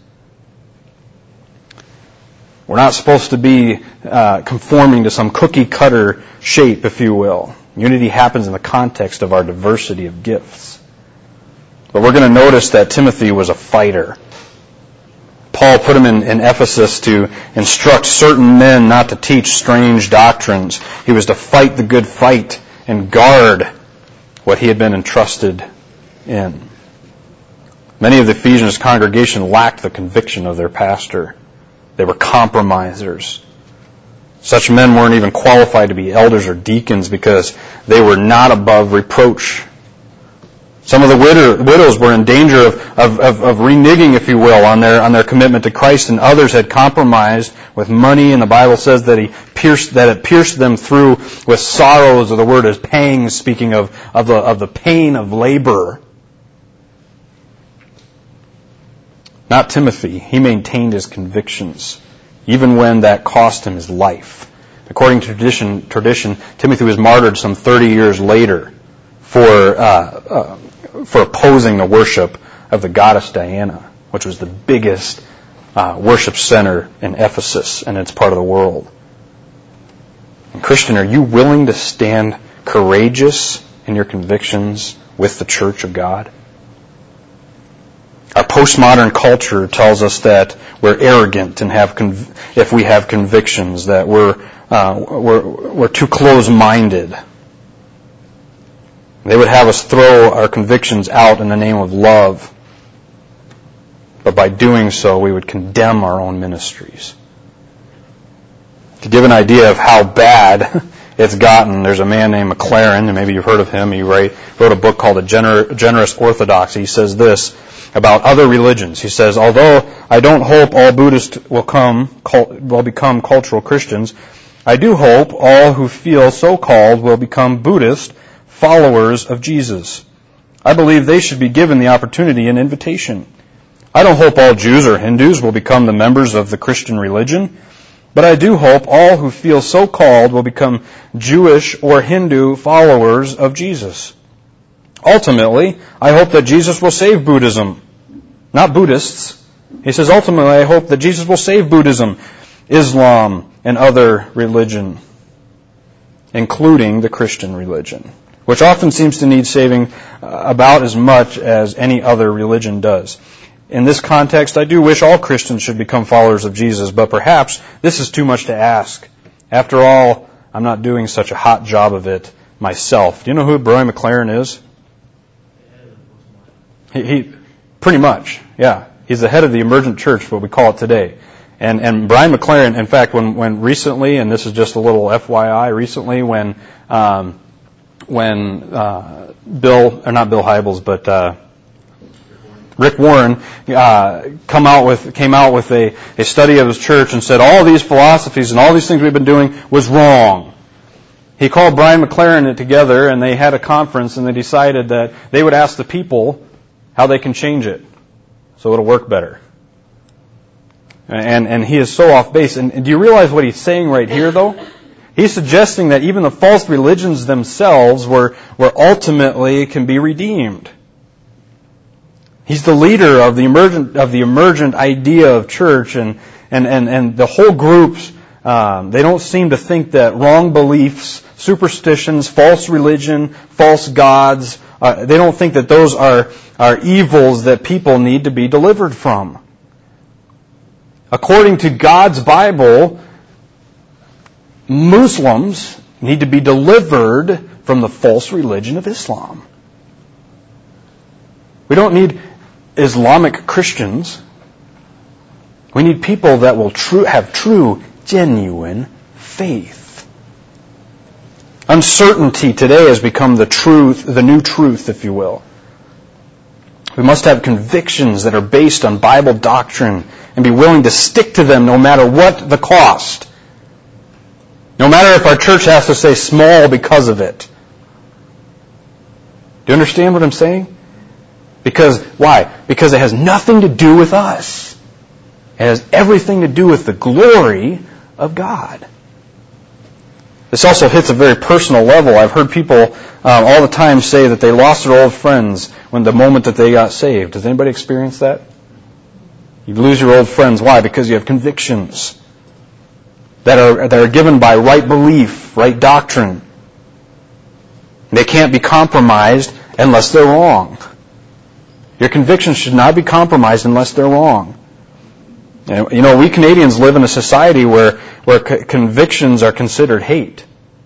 We're not supposed to be conforming to some cookie-cutter shape, if you will. Unity happens in the context of our diversity of gifts. But we're going to notice that Timothy was a fighter. Paul put him in Ephesus to instruct certain men not to teach strange doctrines. He was to fight the good fight and guard what he had been entrusted in. Many of the Ephesians congregation lacked the conviction of their pastor. They were compromisers. Such men weren't even qualified to be elders or deacons because they were not above reproach. Some of the widows were in danger of reneging, if you will, on their commitment to Christ, and others had compromised with money, and the Bible says that it pierced them through with sorrows, or the word is pangs, speaking of the pain of labor. Not Timothy. He maintained his convictions, even when that cost him his life. According to tradition, Timothy was martyred some 30 years later for opposing the worship of the goddess Diana, which was the biggest worship center in Ephesus and its part of the world. And Christian, are you willing to stand courageous in your convictions with the Church of God? Our postmodern culture tells us that we're arrogant and if we have convictions, that we're too close-minded. They would have us throw our convictions out in the name of love, but by doing so, we would condemn our own ministries. To give an idea of how bad it's gotten, there's a man named McLaren, and maybe you've heard of him. He wrote a book called A Generous Orthodoxy. He says this about other religions. He says, although I don't hope all Buddhists will become cultural Christians, I do hope all who feel so called will become Buddhist followers of Jesus. I believe they should be given the opportunity and invitation. I don't hope all Jews or Hindus will become the members of the Christian religion, but I do hope all who feel so called will become Jewish or Hindu followers of Jesus. Ultimately, I hope that Jesus will save Buddhism, not Buddhists. He says, ultimately, I hope that Jesus will save Buddhism, Islam, and other religion, including the Christian religion. which often seems to need saving about as much as any other religion does. In this context, I do wish all Christians should become followers of Jesus, but perhaps this is too much to ask. After all, I'm not doing such a hot job of it myself. Do you know who Brian McLaren is? He pretty much, yeah. He's the head of the Emergent Church, what we call it today. And Brian McLaren, in fact, when recently, and this is just a little FYI, recently when Rick Warren came out with a study of his church and said all these philosophies and all these things we've been doing was wrong. He called Brian McLaren together, and they had a conference, and they decided that they would ask the people how they can change it so it'll work better. And he is so off base. And do you realize what he's saying right here, though? He's suggesting that even the false religions themselves were ultimately can be redeemed. He's the leader of the emergent idea of church, and the whole groups. They don't seem to think that wrong beliefs, superstitions, false religion, false gods, they don't think that those are evils that people need to be delivered from. According to God's Bible, Muslims need to be delivered from the false religion of Islam. We don't need Islamic Christians. We need people that will have true, genuine faith. Uncertainty today has become the truth, the new truth, if you will. We must have convictions that are based on Bible doctrine and be willing to stick to them no matter what the cost. No matter if our church has to stay small because of it. Do you understand what I'm saying? Because, why? Because it has nothing to do with us. It has everything to do with the glory of God. This also hits a very personal level. I've heard people all the time say that they lost their old friends when the moment that they got saved. Does anybody experience that? You lose your old friends. Why? Because you have convictions that are given by right belief, right doctrine. They can't be compromised unless they're wrong. Your convictions should not be compromised unless they're wrong. And, you know, we Canadians live in a society where convictions are considered hate.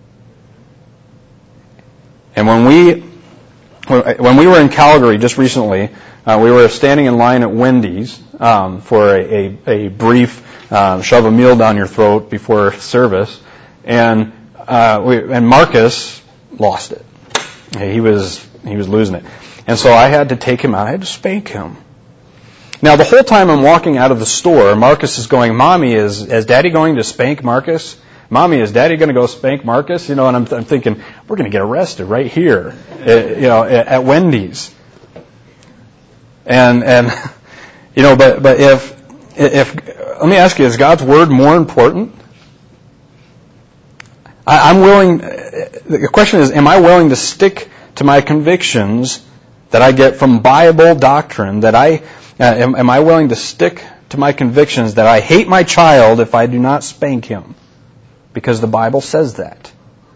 And when we were in Calgary just recently, we were standing in line at Wendy's for a brief shove a meal down your throat before service, and Marcus lost it. He was losing it, and so I had to take him out. I had to spank him. Now, the whole time I'm walking out of the store, Marcus is going, "Mommy, is Daddy going to spank Marcus? Mommy, is Daddy going to go spank Marcus?" You know, and I'm thinking, we're going to get arrested right here, at Wendy's. And you know, but if let me ask you, is God's word more important? I'm willing. The question is, am I willing to stick to my convictions that I get from Bible doctrine? That am I willing to stick to my convictions that I hate my child if I do not spank him? Because the Bible says that.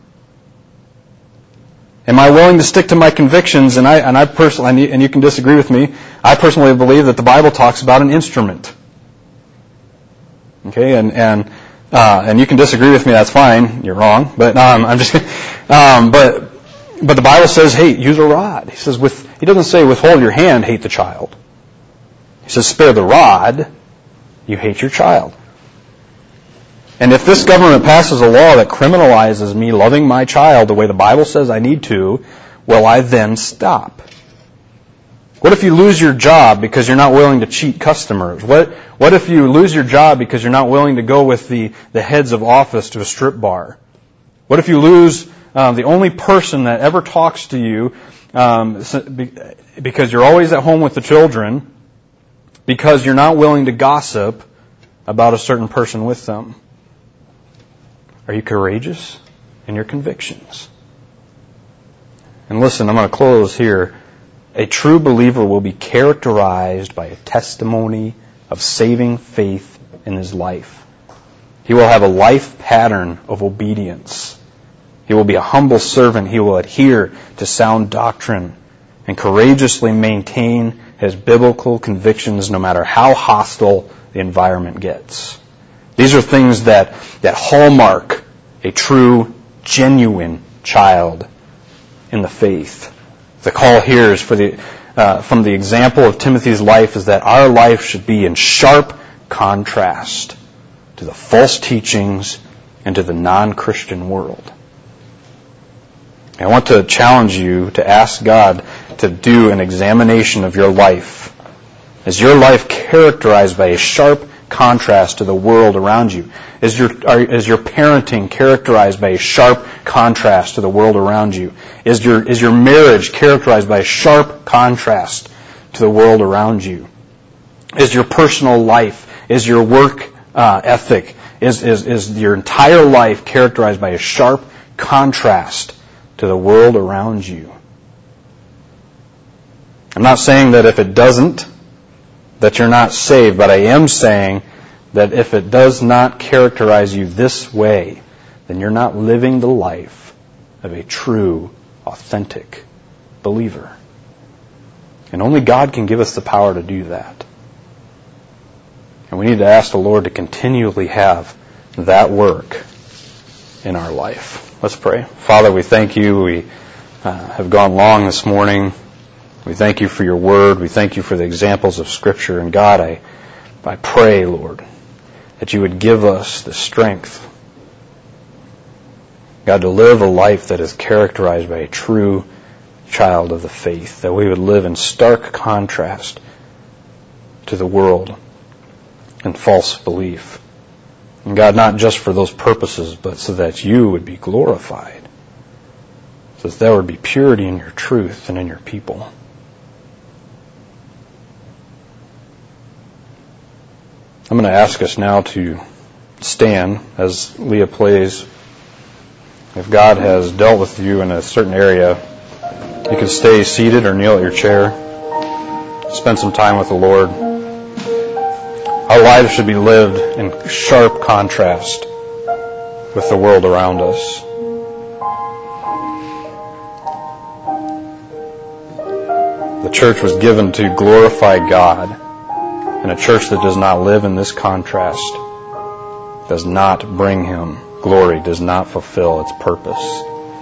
Am I willing to stick to my convictions? And I personally, and you can disagree with me, I personally believe that the Bible talks about an instrument. Okay, and you can disagree with me. That's fine. You're wrong. But I'm just. But the Bible says, hey, use a rod. He says he doesn't say withhold your hand, hate the child. He says spare the rod, you hate your child. And if this government passes a law that criminalizes me loving my child the way the Bible says I need to, will I then stop? What if you lose your job because you're not willing to cheat customers? What if you lose your job because you're not willing to go with the heads of office to a strip bar? What if you lose the only person that ever talks to you because you're always at home with the children because you're not willing to gossip about a certain person with them? Are you courageous in your convictions? And listen, I'm going to close here. A true believer will be characterized by a testimony of saving faith in his life. He will have a life pattern of obedience. He will be a humble servant. He will adhere to sound doctrine and courageously maintain his biblical convictions no matter how hostile the environment gets. These are things that hallmark a true, genuine child in the faith. The call here is from the example of Timothy's life is that our life should be in sharp contrast to the false teachings and to the non-Christian world. I want to challenge you to ask God to do an examination of your life. Is your life characterized by a sharp contrast to the world around you? Is your parenting characterized by a sharp contrast to the world around you? Is your marriage characterized by a sharp contrast to the world around you? Is your personal life, is your work ethic, is your entire life characterized by a sharp contrast to the world around you? I'm not saying that if it doesn't, that you're not saved, but I am saying that if it does not characterize you this way, then you're not living the life of a true, authentic believer. And only God can give us the power to do that. And we need to ask the Lord to continually have that work in our life. Let's pray. Father, we thank you. We have gone long this morning. We thank you for your word. We thank you for the examples of Scripture. And God, I pray, Lord, that you would give us the strength, God, to live a life that is characterized by a true child of the faith, that we would live in stark contrast to the world and false belief. And God, not just for those purposes, but so that you would be glorified, so that there would be purity in your truth and in your people. I'm going to ask us now to stand as Leah plays. If God has dealt with you in a certain area, you can stay seated or kneel at your chair. Spend some time with the Lord. Our lives should be lived in sharp contrast with the world around us. The church was given to glorify God, and a church that does not live in this contrast does not bring Him glory, does not fulfill its purpose.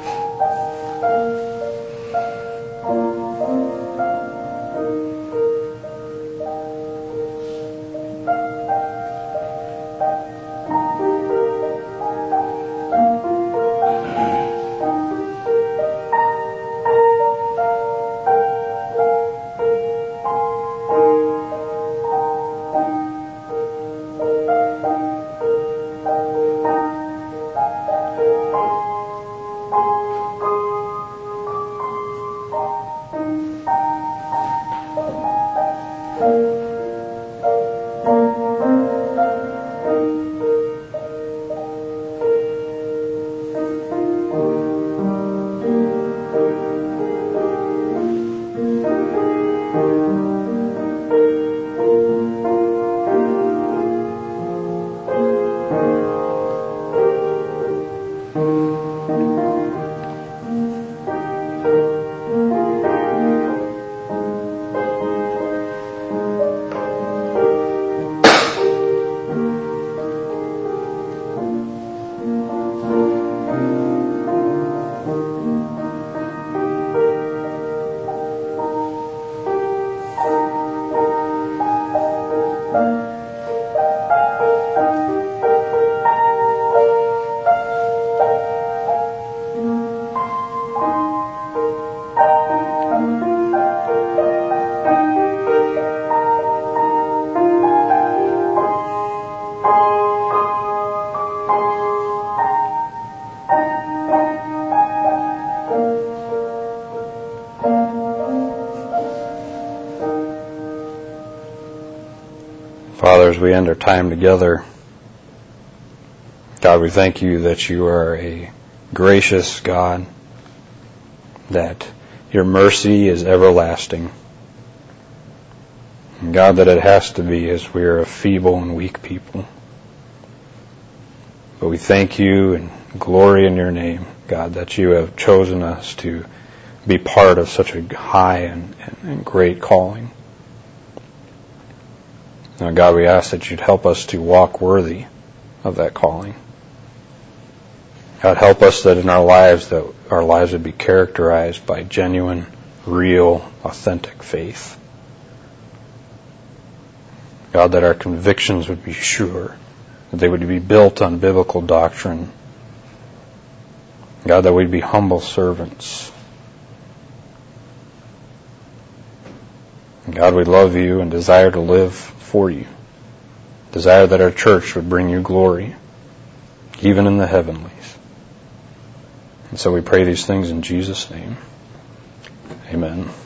Father, as we end our time together, God, we thank you that you are a gracious God, that your mercy is everlasting. And God, that it has to be as we are a feeble and weak people. But we thank you and glory in your name, God, that you have chosen us to be part of such a high and great calling. Now, God, we ask that you'd help us to walk worthy of that calling. God, help us that our lives would be characterized by genuine, real, authentic faith. God, that our convictions would be sure, that they would be built on biblical doctrine. God, that we'd be humble servants. God, we love you and desire to live for you. Desire that our church would bring you glory, even in the heavenlies. And so we pray these things in Jesus' name. Amen.